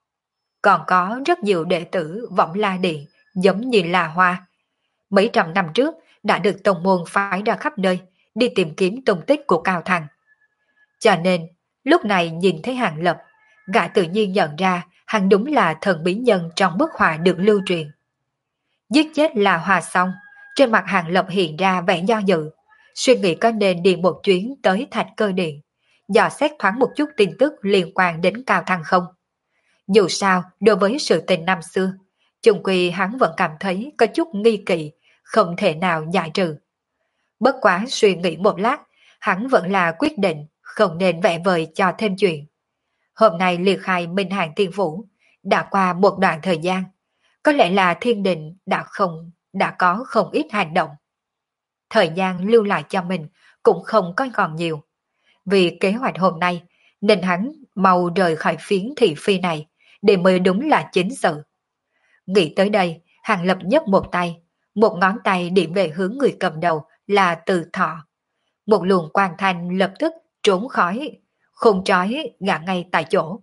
Còn có rất nhiều đệ tử Vọng La Điện giống như La Hoa. Mấy trăm năm trước đã được tông môn phái ra khắp nơi đi tìm kiếm tung tích của Cao Thăng. Cho nên lúc này nhìn thấy Hàng Lập, gã tự nhiên nhận ra hắn đúng là thần bí nhân trong bức họa được lưu truyền. Giết chết La Hoa xong, trên mặt Hàng Lập hiện ra vẻ do dự, suy nghĩ có nên đi một chuyến tới Thạch Cơ Điện, dò xét thoáng một chút tin tức liên quan đến Cao Thăng không. Dù sao, đối với sự tình năm xưa, chung quy hắn vẫn cảm thấy có chút nghi kỵ, không thể nào giải trừ. Bất quá suy nghĩ một lát, hắn vẫn là quyết định không nên vẽ vời cho thêm chuyện. Hôm nay liệt khai Minh Hàng Tiên Phủ, đã qua một đoạn thời gian, có lẽ là thiên định đã có không ít hành động. Thời gian lưu lại cho mình cũng không có còn nhiều. Vì kế hoạch hôm nay, nên hắn mau rời khỏi phiến thị phi này, để mới đúng là chính sự. Nghĩ tới đây, Hàng Lập nhấc một ngón tay điểm về hướng người cầm đầu là Từ Thọ. Một luồng quang thanh lập tức trốn khói, khôn trói ngã ngay tại chỗ.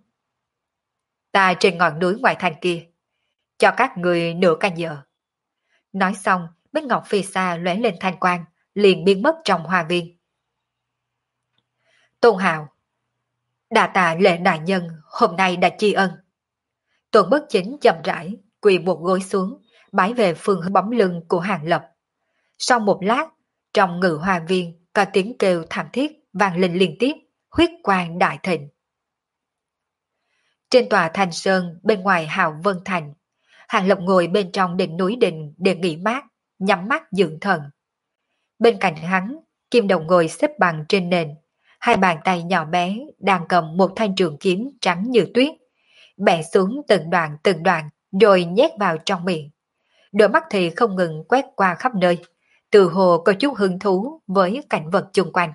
Ta trên ngọn núi ngoại thành kia, cho các người nửa canh giờ. Nói xong, Bích Ngọc phi xa lóe lên thanh quang, liền biến mất trong hoa viên. Tôn Hạo, đà tạ Lệ đại nhân hôm nay đã tri ân. Tôn Bất Chính chậm rãi quỳ một gối xuống, bái về phương hướng bóng lưng của Hàng Lập. Sau một lát, trong ngự hoa viên có tiếng kêu thảm thiết vang lên liên tiếp, huyết quang đại thịnh. Trên tòa Thành Sơn bên ngoài Hạo Vân Thành, Hàng Lập ngồi bên trong đỉnh núi đình để nghỉ mát, nhắm mắt dưỡng thần. Bên cạnh hắn, Kim Đồng ngồi xếp bằng trên nền, hai bàn tay nhỏ bé đang cầm một thanh trường kiếm trắng như tuyết, bẻ xuống từng đoạn rồi nhét vào trong miệng. Đôi mắt thì không ngừng quét qua khắp nơi, từ hồ có chút hứng thú với cảnh vật chung quanh.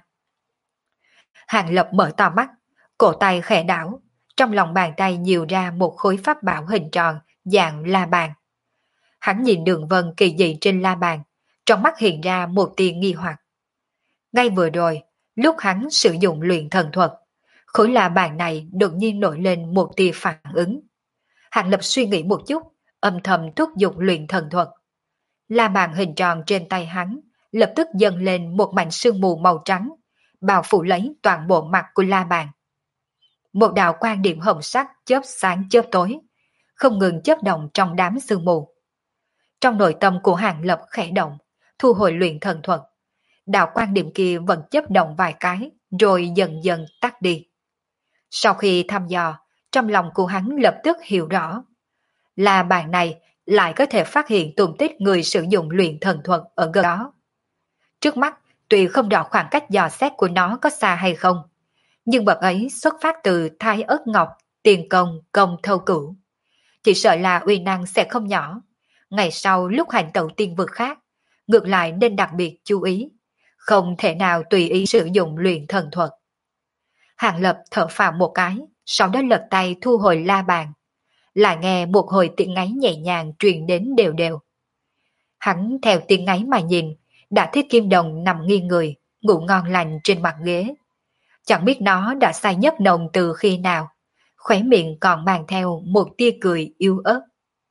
Hàng Lập mở to mắt, cổ tay khẽ đảo, trong lòng bàn tay nhiều ra một khối pháp bảo hình tròn dạng la bàn. Hắn nhìn đường vân kỳ dị trên la bàn, trong mắt hiện ra một tia nghi hoặc. Ngay vừa rồi, lúc hắn sử dụng luyện thần thuật, khối la bàn này đột nhiên nổi lên một tia phản ứng. Hàng Lập suy nghĩ một chút, âm thầm thúc giục luyện thần thuật. La bàn hình tròn trên tay hắn lập tức dâng lên một mảnh sương mù màu trắng, bao phủ lấy toàn bộ mặt của la bàn. Một đạo quang điểm hồng sắc chớp sáng chớp tối, không ngừng chớp động trong đám sương mù. Trong nội tâm của Hàng Lập khẽ động, thu hồi luyện thần thuật. Đạo quang điểm kia vẫn chớp động vài cái, rồi dần dần tắt đi. Sau khi thăm dò, trong lòng của hắn lập tức hiểu rõ. La bàn này lại có thể phát hiện tung tích người sử dụng luyện thần thuật ở gần đó. Trước mắt, tuy không rõ khoảng cách dò xét của nó có xa hay không, nhưng vật ấy xuất phát từ Thái Ất Ngọc, Tiền Công, Công Thâu Cửu. Chỉ sợ là uy năng sẽ không nhỏ. Ngày sau lúc hành tẩu tiên vực khác, ngược lại nên đặc biệt chú ý, không thể nào tùy ý sử dụng luyện thần thuật. Hàng Lập thở phào một cái, sau đó lật tay thu hồi la bàn. Lại nghe một hồi tiếng ngáy nhẹ nhàng truyền đến đều đều. Hắn theo tiếng ngáy mà nhìn, đã thấy Kim Đồng nằm nghiêng người, ngủ ngon lành trên mặt ghế. Chẳng biết nó đã say giấc nồng từ khi nào, khóe miệng còn mang theo một tia cười yếu ớt.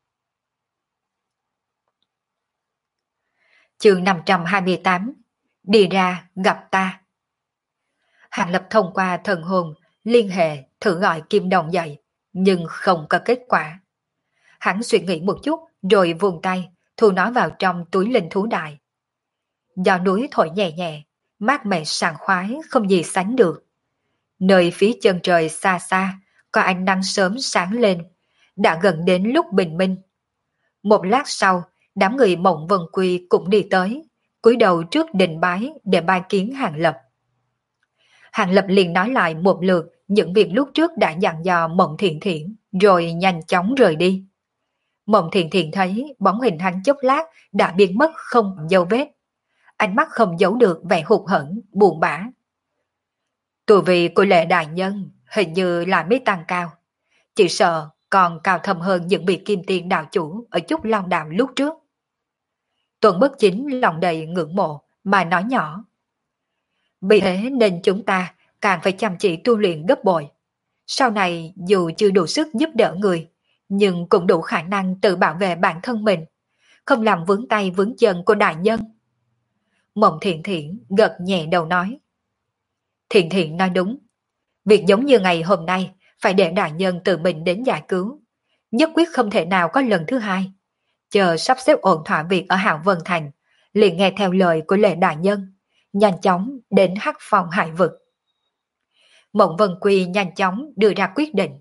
Chương 528, đi ra gặp ta. Hàng Lập thông qua thần hồn liên hệ thử gọi Kim Đồng dậy, nhưng không có kết quả. Hắn suy nghĩ một chút rồi vùng tay thu nó vào trong túi linh thú đại. Gió núi thổi nhẹ nhẹ, mát mẻ sảng khoái không gì sánh được. Nơi phía chân trời xa xa có ánh nắng sớm sáng lên, đã gần đến lúc bình minh. Một lát sau, đám người Mộng Vân Quy cũng đi tới, cúi đầu trước đình bái để bài kiến Hàng Lập. Hàng Lập liền nói lại một lượt những việc lúc trước đã dặn dò Mộng Thiện Thiện, rồi nhanh chóng rời đi. Mộng Thiện Thiện thấy bóng hình hắn chốc lát đã biến mất không dấu vết. Ánh mắt không giấu được vẻ hụt hẫng, buồn bã. Tu vi của Lệ đại nhân hình như là mới tăng cao. Chỉ sợ còn cao thâm hơn những vị kim tiên đạo chủ ở Trúc Long Đạo lúc trước. Tuần Bất Chính lòng đầy ngưỡng mộ mà nói nhỏ. Vì thế nên chúng ta càng phải chăm chỉ tu luyện gấp bội. Sau này dù chưa đủ sức giúp đỡ người, nhưng cũng đủ khả năng tự bảo vệ bản thân mình, không làm vướng tay vướng chân của đại nhân. Mộng Thiện Thiện gật nhẹ đầu nói. Thiện Thiện nói đúng. Việc giống như ngày hôm nay phải để đại nhân tự mình đến giải cứu. Nhất quyết không thể nào có lần thứ hai. Chờ sắp xếp ổn thỏa việc ở Hạo Vân Thành, liền nghe theo lời của Lệ đại nhân, nhanh chóng đến Hắc Phong Hải Vực. Mộng Vân Quy nhanh chóng đưa ra quyết định.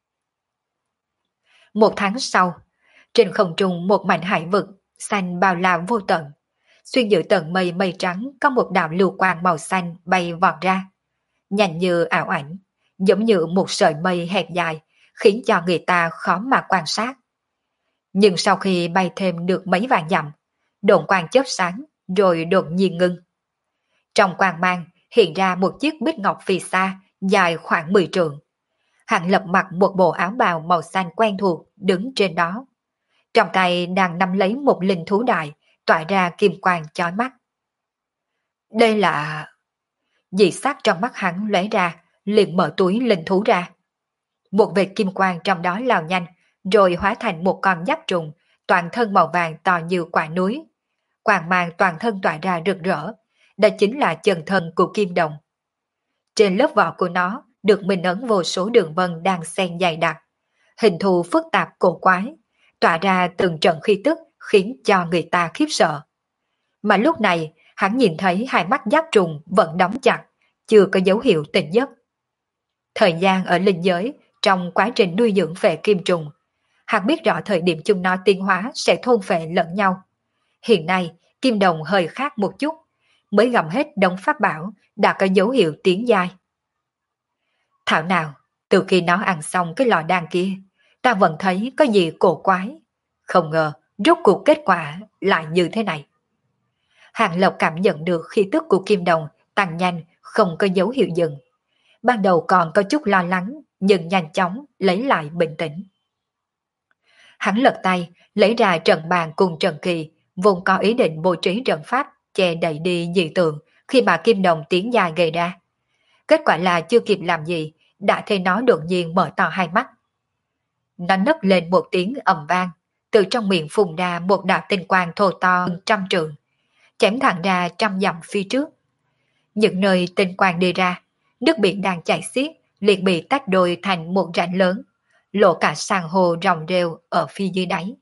Một tháng sau, trên không trung một mảnh hải vực xanh bao la vô tận, xuyên giữa tầng mây mây trắng có một đạo lưu quang màu xanh bay vọt ra, nhanh như ảo ảnh, giống như một sợi mây hẹp dài, khiến cho người ta khó mà quan sát. Nhưng sau khi bay thêm được mấy vạn dặm, độn quang chớp sáng rồi đột nhiên ngưng. Trong quang mang hiện ra một chiếc bích ngọc phì sa dài khoảng 10 trượng. Hàng Lập mặc một bộ áo bào màu xanh quen thuộc đứng trên đó. Trong tay đang nắm lấy một linh thú đại, tỏa ra kim quang chói mắt. Đây là... Dị sắc trong mắt hắn lóe ra, liền mở túi linh thú ra. Một vệt kim quang trong đó lao nhanh, rồi hóa thành một con giáp trùng, toàn thân màu vàng to như quả núi. Quang mang toàn thân tỏa ra rực rỡ, đó chính là chân thân của Kim Đồng. Trên lớp vỏ của nó được minh ấn vô số đường vân đang xen dày đặc, hình thù phức tạp cổ quái, tỏa ra từng trận khí tức khiến cho người ta khiếp sợ. Mà lúc này, hắn nhìn thấy hai mắt giáp trùng vẫn đóng chặt, chưa có dấu hiệu tỉnh giấc. Thời gian ở linh giới, trong quá trình nuôi dưỡng phệ kim trùng, hắn biết rõ thời điểm chúng nó tiến hóa sẽ thôn phệ lẫn nhau. Hiện nay, Kim Đồng hơi khác một chút, mới gặm hết đống pháp bảo, đã có dấu hiệu tiến giai. Thảo nào, từ khi nó ăn xong cái lò đan kia, ta vẫn thấy có gì cổ quái. Không ngờ, rốt cuộc kết quả lại như thế này. Hàng Lộc cảm nhận được khí tức của Kim Đồng tăng nhanh, không có dấu hiệu dừng. Ban đầu còn có chút lo lắng, nhưng nhanh chóng lấy lại bình tĩnh. Hắn lật tay, lấy ra trận bàn cùng trận kỳ, vốn có ý định bố trí trận pháp, che đậy đi dị tượng khi mà Kim Đồng tiến dài gây ra. Kết quả là chưa kịp làm gì, đã thấy nó đột nhiên mở to hai mắt. Nó nấc lên một tiếng ầm vang, từ trong miệng phun ra một đạo tinh quang thô to trăm trượng, chém thẳng ra trăm dặm phía trước. Những nơi tinh quang đi ra, nước biển đang chảy xiết liền bị tách đôi thành một rãnh lớn, lộ cả san hô ròng rêu ở phía dưới đáy.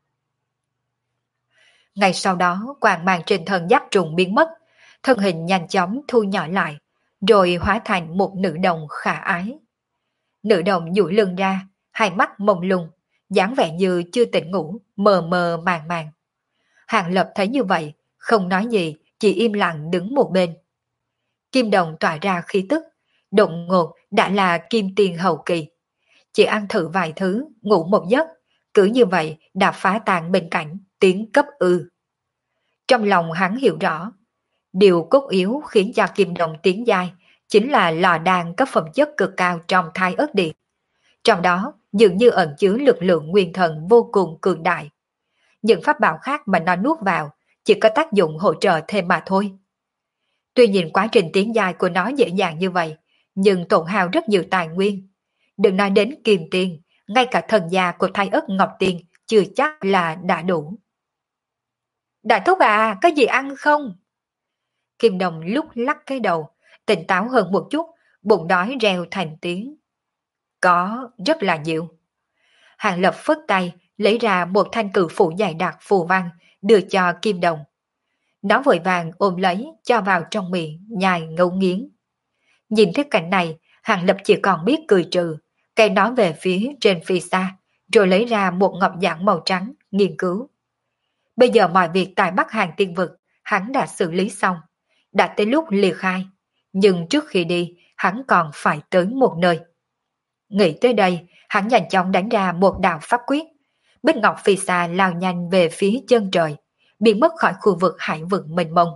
Ngay sau đó, quang mang trên thân giáp trùng biến mất, thân hình nhanh chóng thu nhỏ lại, rồi hóa thành một nữ đồng khả ái. Nữ đồng duỗi lưng ra, hai mắt mông lung, dáng vẻ như chưa tỉnh ngủ, mờ mờ màng màng. Hàng Lập thấy như vậy, không nói gì, chỉ im lặng đứng một bên. Kim Đồng tỏa ra khí tức, đột ngột đã là kim tiền hậu kỳ. Chỉ ăn thử vài thứ, ngủ một giấc, cứ như vậy đã phá tan bên cạnh, tiến cấp ư. Trong lòng hắn hiểu rõ, điều cốt yếu khiến cho Kim Đồng tiến giai chính là lò đan có phẩm chất cực cao trong thai ớt điện. Trong đó dường như ẩn chứa lực lượng nguyên thần vô cùng cường đại. Những pháp bảo khác mà nó nuốt vào chỉ có tác dụng hỗ trợ thêm mà thôi. Tuy nhìn quá trình tiến giai của nó dễ dàng như vậy, nhưng tổn hao rất nhiều tài nguyên. Đừng nói đến Kim Tiên, ngay cả thần gia của Thái Ất Ngọc Tiên chưa chắc là đã đủ. Đại thúc à, có gì ăn không? Kim Đồng lúc lắc cái đầu, tỉnh táo hơn một chút, bụng đói reo thành tiếng. Có, rất là nhiều. Hàng Lập phất tay, lấy ra một thanh cự phủ dày đặc phù văn, đưa cho Kim Đồng. Nó vội vàng ôm lấy, cho vào trong miệng, nhai ngấu nghiến. Nhìn thấy cảnh này, Hàng Lập chỉ còn biết cười trừ, cây nó về phía trên phi xa, rồi lấy ra một ngọc giản màu trắng, nghiên cứu. Bây giờ mọi việc tại Bắc Hàng Tiên Vực, hắn đã xử lý xong, đã tới lúc liệt khai. Nhưng trước khi đi, hắn còn phải tới một nơi. Nghĩ tới đây, hắn nhanh chóng đánh ra một đạo pháp quyết. Bích Ngọc Phi Xa lao nhanh về phía chân trời, biến mất khỏi khu vực hải vực mênh mông.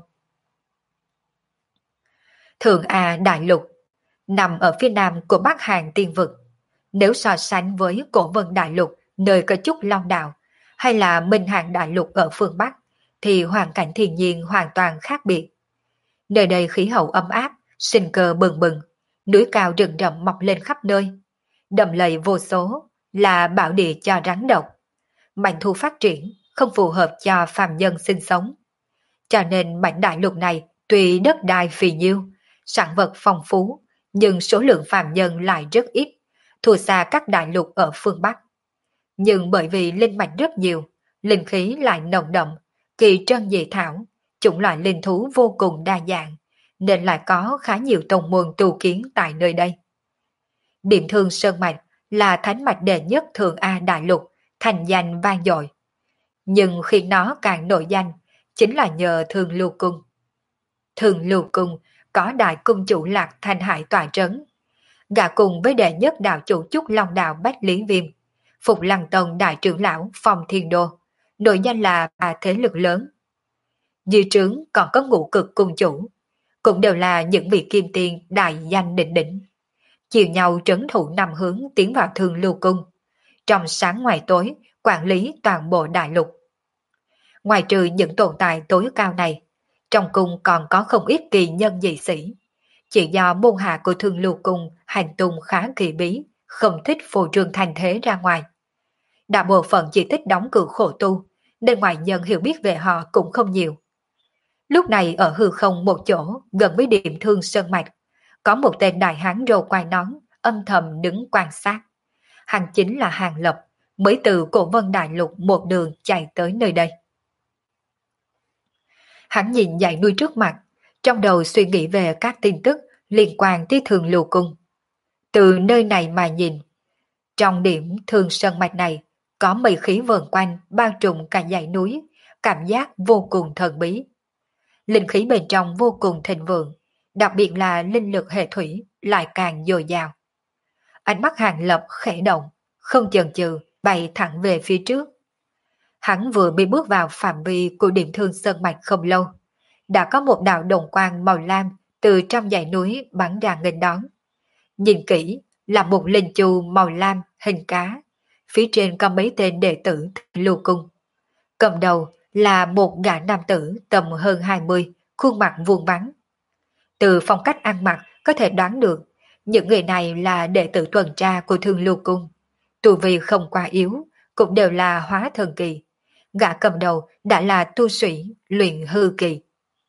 Thượng A Đại Lục nằm ở phía nam của Bắc Hàng Tiên Vực. Nếu so sánh với Cổ Vân Đại Lục nơi có chút Long Đạo, hay là Minh Hàng Đại Lục ở phương Bắc, thì hoàn cảnh thiên nhiên hoàn toàn khác biệt. Nơi đây khí hậu ấm áp, sinh cơ bừng bừng, núi cao rừng rậm mọc lên khắp nơi, đầm lầy vô số, là bảo địa cho rắn độc. Mảnh thu phát triển, không phù hợp cho phàm nhân sinh sống. Cho nên mảnh đại lục này tuy đất đai phì nhiêu, sản vật phong phú, nhưng số lượng phàm nhân lại rất ít, thua xa các đại lục ở phương Bắc. Nhưng bởi vì linh mạch rất nhiều, linh khí lại nồng đậm, kỳ trân dị thảo, chủng loại linh thú vô cùng đa dạng, nên lại có khá nhiều tông môn tu kiến tại nơi đây. Điểm Thương Sơn Mạch là thánh mạch đệ nhất Thượng A Đại Lục, thành danh vang dội. Nhưng khi nó càng nổi danh, chính là nhờ Thương Lưu Cung. Thương Lưu Cung có đại cung chủ Lạc Thanh Hải tọa trấn. Gã cùng với đệ nhất đạo chủ Trúc Long Đạo Bách Lý Viêm, Phục Lăng Tông đại trưởng lão Phong Thiên Đô, nổi danh là ba thế lực lớn. Dưới trướng còn có Ngũ Cực cung chủ, cũng đều là những vị kim tiền đại danh đỉnh đỉnh. Chiều nhau trấn thủ năm hướng tiến vào Thương Lưu Cung, trong sáng ngoài tối quản lý toàn bộ đại lục. Ngoài trừ những tồn tại tối cao này, trong cung còn có không ít kỳ nhân dị sĩ. Chỉ do môn hạ của Thương Lưu Cung hành tung khá kỳ bí, không thích phô trương thành thế ra ngoài. Đại bộ phận chỉ thích đóng cửa khổ tu, nên ngoại nhân hiểu biết về họ cũng không nhiều. Lúc này ở hư không một chỗ gần với điểm Thương Sơn Mạch, có một tên đại hán râu quai nón âm thầm đứng quan sát. Hắn chính là Hàng Lập, mới từ Cổ Vân Đại Lục một đường chạy tới nơi đây. Hắn nhìn dãy núi trước mặt, trong đầu suy nghĩ về các tin tức liên quan tới Thương Lưu Cung. Từ nơi này mà nhìn, trong điểm Thương Sơn Mạch này có mây khí vờn quanh bao trùm cả dãy núi, cảm giác vô cùng thần bí. Linh khí bên trong vô cùng thịnh vượng, đặc biệt là linh lực hệ thủy lại càng dồi dào. Ánh mắt Hàng Lập khẽ động, không chần chừ bay thẳng về phía trước. Hắn vừa bị bước vào phạm vi của điểm Thương Sơn Mạch không lâu, đã có một đạo đồng quang màu lam từ trong dãy núi bắn ra nghênh đón. Nhìn kỹ là một linh chu màu lam hình cá, phía trên có mấy tên đệ tử Lưu Cung. Cầm đầu là một gã nam tử tầm hơn 20, khuôn mặt vuông vắn. Từ phong cách ăn mặc có thể đoán được, những người này là đệ tử tuần tra của Thương Lưu Cung. Tu vi không quá yếu, cũng đều là hóa thần kỳ. Gã cầm đầu đã là tu sĩ luyện hư kỳ.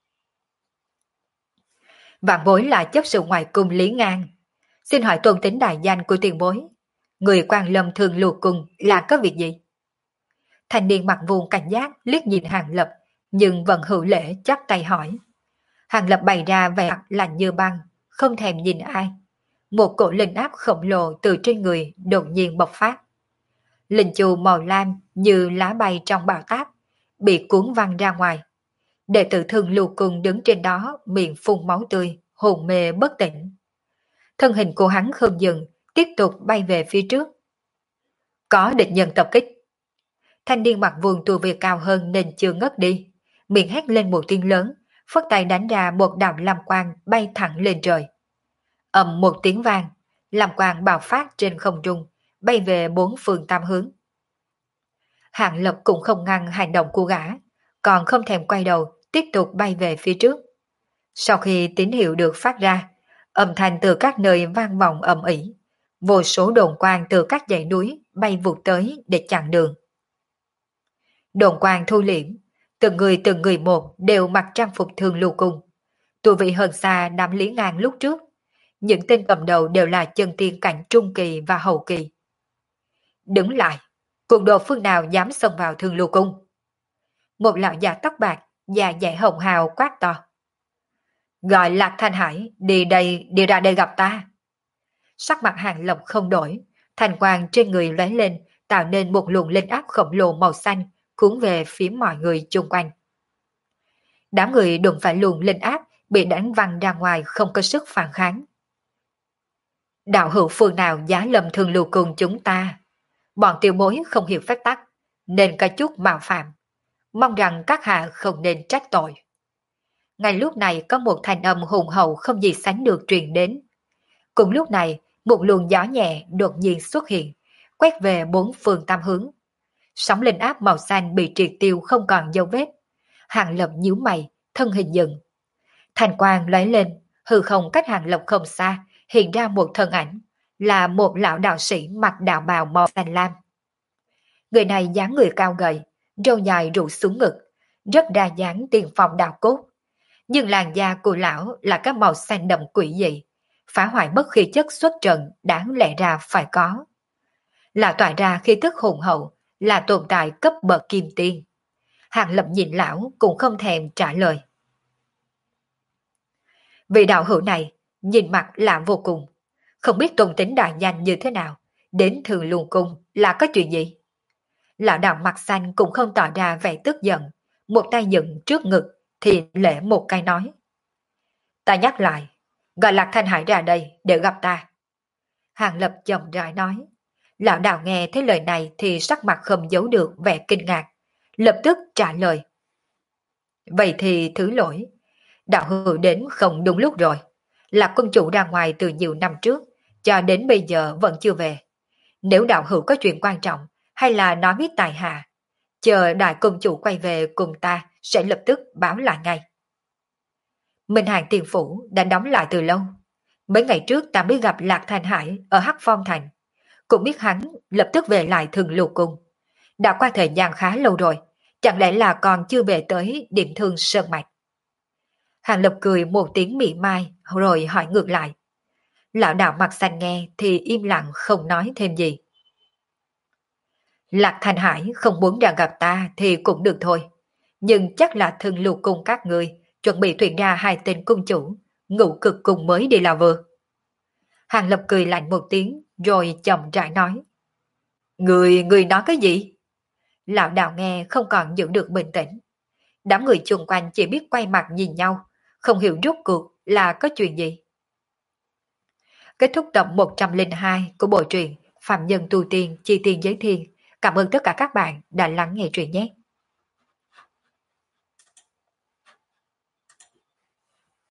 Vạn bối là chấp sự ngoại cung Lý Ngang. Xin hỏi tôn tính đại danh của tiền bối. Người quan lâm Thương Lưu Cung là có việc gì? Thanh niên mặt vuông cảnh giác liếc nhìn Hàng Lập, nhưng vẫn hữu lễ chắp tay hỏi. Hàng Lập bày ra vẻ mặt lạnh như băng, không thèm nhìn ai. Một cổ linh áp khổng lồ từ trên người đột nhiên bộc phát. Linh chu màu lam như lá bay trong bão táp, bị cuốn văng ra ngoài. Đệ tử Thương Lưu Cung đứng trên đó miệng phun máu tươi, hồn mê bất tỉnh. Thân hình của hắn không dừng, tiếp tục bay về phía trước. Có địch nhân tập kích. Thanh niên mặt vuông tu vi cao hơn nên chưa ngất đi, miệng hét lên một tiếng lớn, phất tay đánh ra một đạo lam quang bay thẳng lên trời. Ầm một tiếng vang, lam quang bạo phát trên không trung, bay về bốn phương tám hướng. Hàng Lập cũng không ngăn hành động của gã, còn không thèm quay đầu, tiếp tục bay về phía trước. Sau khi tín hiệu được phát ra, âm thanh từ các nơi vang vọng ầm ĩ, Vô số đồn quang từ các dãy núi bay vụt tới để chặn đường. Đồn quang thu liễm, từng người một đều mặc trang phục thường lưu cung. Tù vị hơn xa đám Lý Ngang lúc trước. Những tên cầm đầu đều là chân tiên cảnh trung kỳ và hậu kỳ. Đứng lại, cùng đồ phương nào dám xông vào thường lưu cung? Một lão già tóc bạc, da dẻ hồng hào quát to. Gọi Lạc Thanh Hải, đi ra đây gặp ta. Sắc mặt Hàng Lập không đổi, thành quang trên người lóe lên, tạo nên một luồng linh áp khổng lồ màu xanh, cuốn về phía mọi người chung quanh. Đám người đụng phải luồng linh áp, bị đánh văng ra ngoài không có sức phản kháng. Đạo hữu phương nào giá lầm thường lưu cùng chúng ta? Bọn tiểu bối không hiểu phép tắc, nên có chút mạo phạm. Mong rằng các hạ không nên trách tội. Ngay lúc này có một thanh âm hùng hậu không gì sánh được truyền đến. Cùng lúc này, một luồng gió nhẹ đột nhiên xuất hiện, quét về bốn phương tam hướng. Sóng linh áp màu xanh bị triệt tiêu không còn dấu vết. Hàng Lập nhíu mày, thân hình dừng. Thành quang lóe lên, hư không cách Hàng Lập không xa, hiện ra một thân ảnh, là một lão đạo sĩ mặc đạo bào màu xanh lam. Người này dáng người cao gầy, râu dài rủ xuống ngực, rất đa dáng tiền phong đạo cốt. Nhưng làn da của lão là các màu xanh đậm quỷ dị, phá hoại bất khí chất xuất trần đáng lẽ ra phải có. Lão tỏa ra khí tức hùng hậu, là tồn tại cấp bậc kim tiên. Hàng Lập nhìn lão cũng không thèm trả lời. Vị đạo hữu này nhìn mặt lạ vô cùng, không biết tôn tính đại danh như thế nào, đến thường luồng cung là có chuyện gì? Lão đạo mặt xanh cũng không tỏ ra vẻ tức giận, một tay dựng trước ngực thì lễ một cái nói. Ta nhắc lại, gọi Lạc Thanh Hải ra đây để gặp ta. Hàng Lập chậm rãi nói. Lão đạo nghe thấy lời này thì sắc mặt không giấu được vẻ kinh ngạc, lập tức trả lời. Vậy thì thứ lỗi, đạo hữu đến không đúng lúc rồi. Lạc công chủ ra ngoài từ nhiều năm trước, cho đến bây giờ vẫn chưa về. Nếu đạo hữu có chuyện quan trọng, hay là nói biết tài hạ, chờ đại công chủ quay về cùng ta sẽ lập tức báo lại ngay. Minh Hàng Tiền Phủ đã đóng lại từ lâu. Mấy ngày trước ta mới gặp Lạc Thanh Hải ở Hắc Phong Thành. Cũng biết hắn lập tức về lại Thường Lục Cung. Đã qua thời gian khá lâu rồi, chẳng lẽ là còn chưa về tới điểm thương sơn mạch. Hàng Lập cười một tiếng mỉa mai rồi hỏi ngược lại. Lão đạo mặt xanh nghe thì im lặng không nói thêm gì. Lạc Thanh Hải không muốn ra gặp ta thì cũng được thôi. Nhưng chắc là Thường Lục Cung các người chuẩn bị tuyển ra hai tên cung chủ, Ngũ Cực Cung mới đi là vừa. Hàng Lập cười lạnh một tiếng rồi chậm rãi nói. Người nói cái gì? Lão đạo nghe không còn giữ được bình tĩnh. Đám người chung quanh chỉ biết quay mặt nhìn nhau, không hiểu rốt cuộc là có chuyện gì. Kết thúc tập 102 của bộ truyện Phạm Nhân Tu Tiên Chi Tiên Giới Thiên. Cảm ơn tất cả các bạn đã lắng nghe truyện nhé.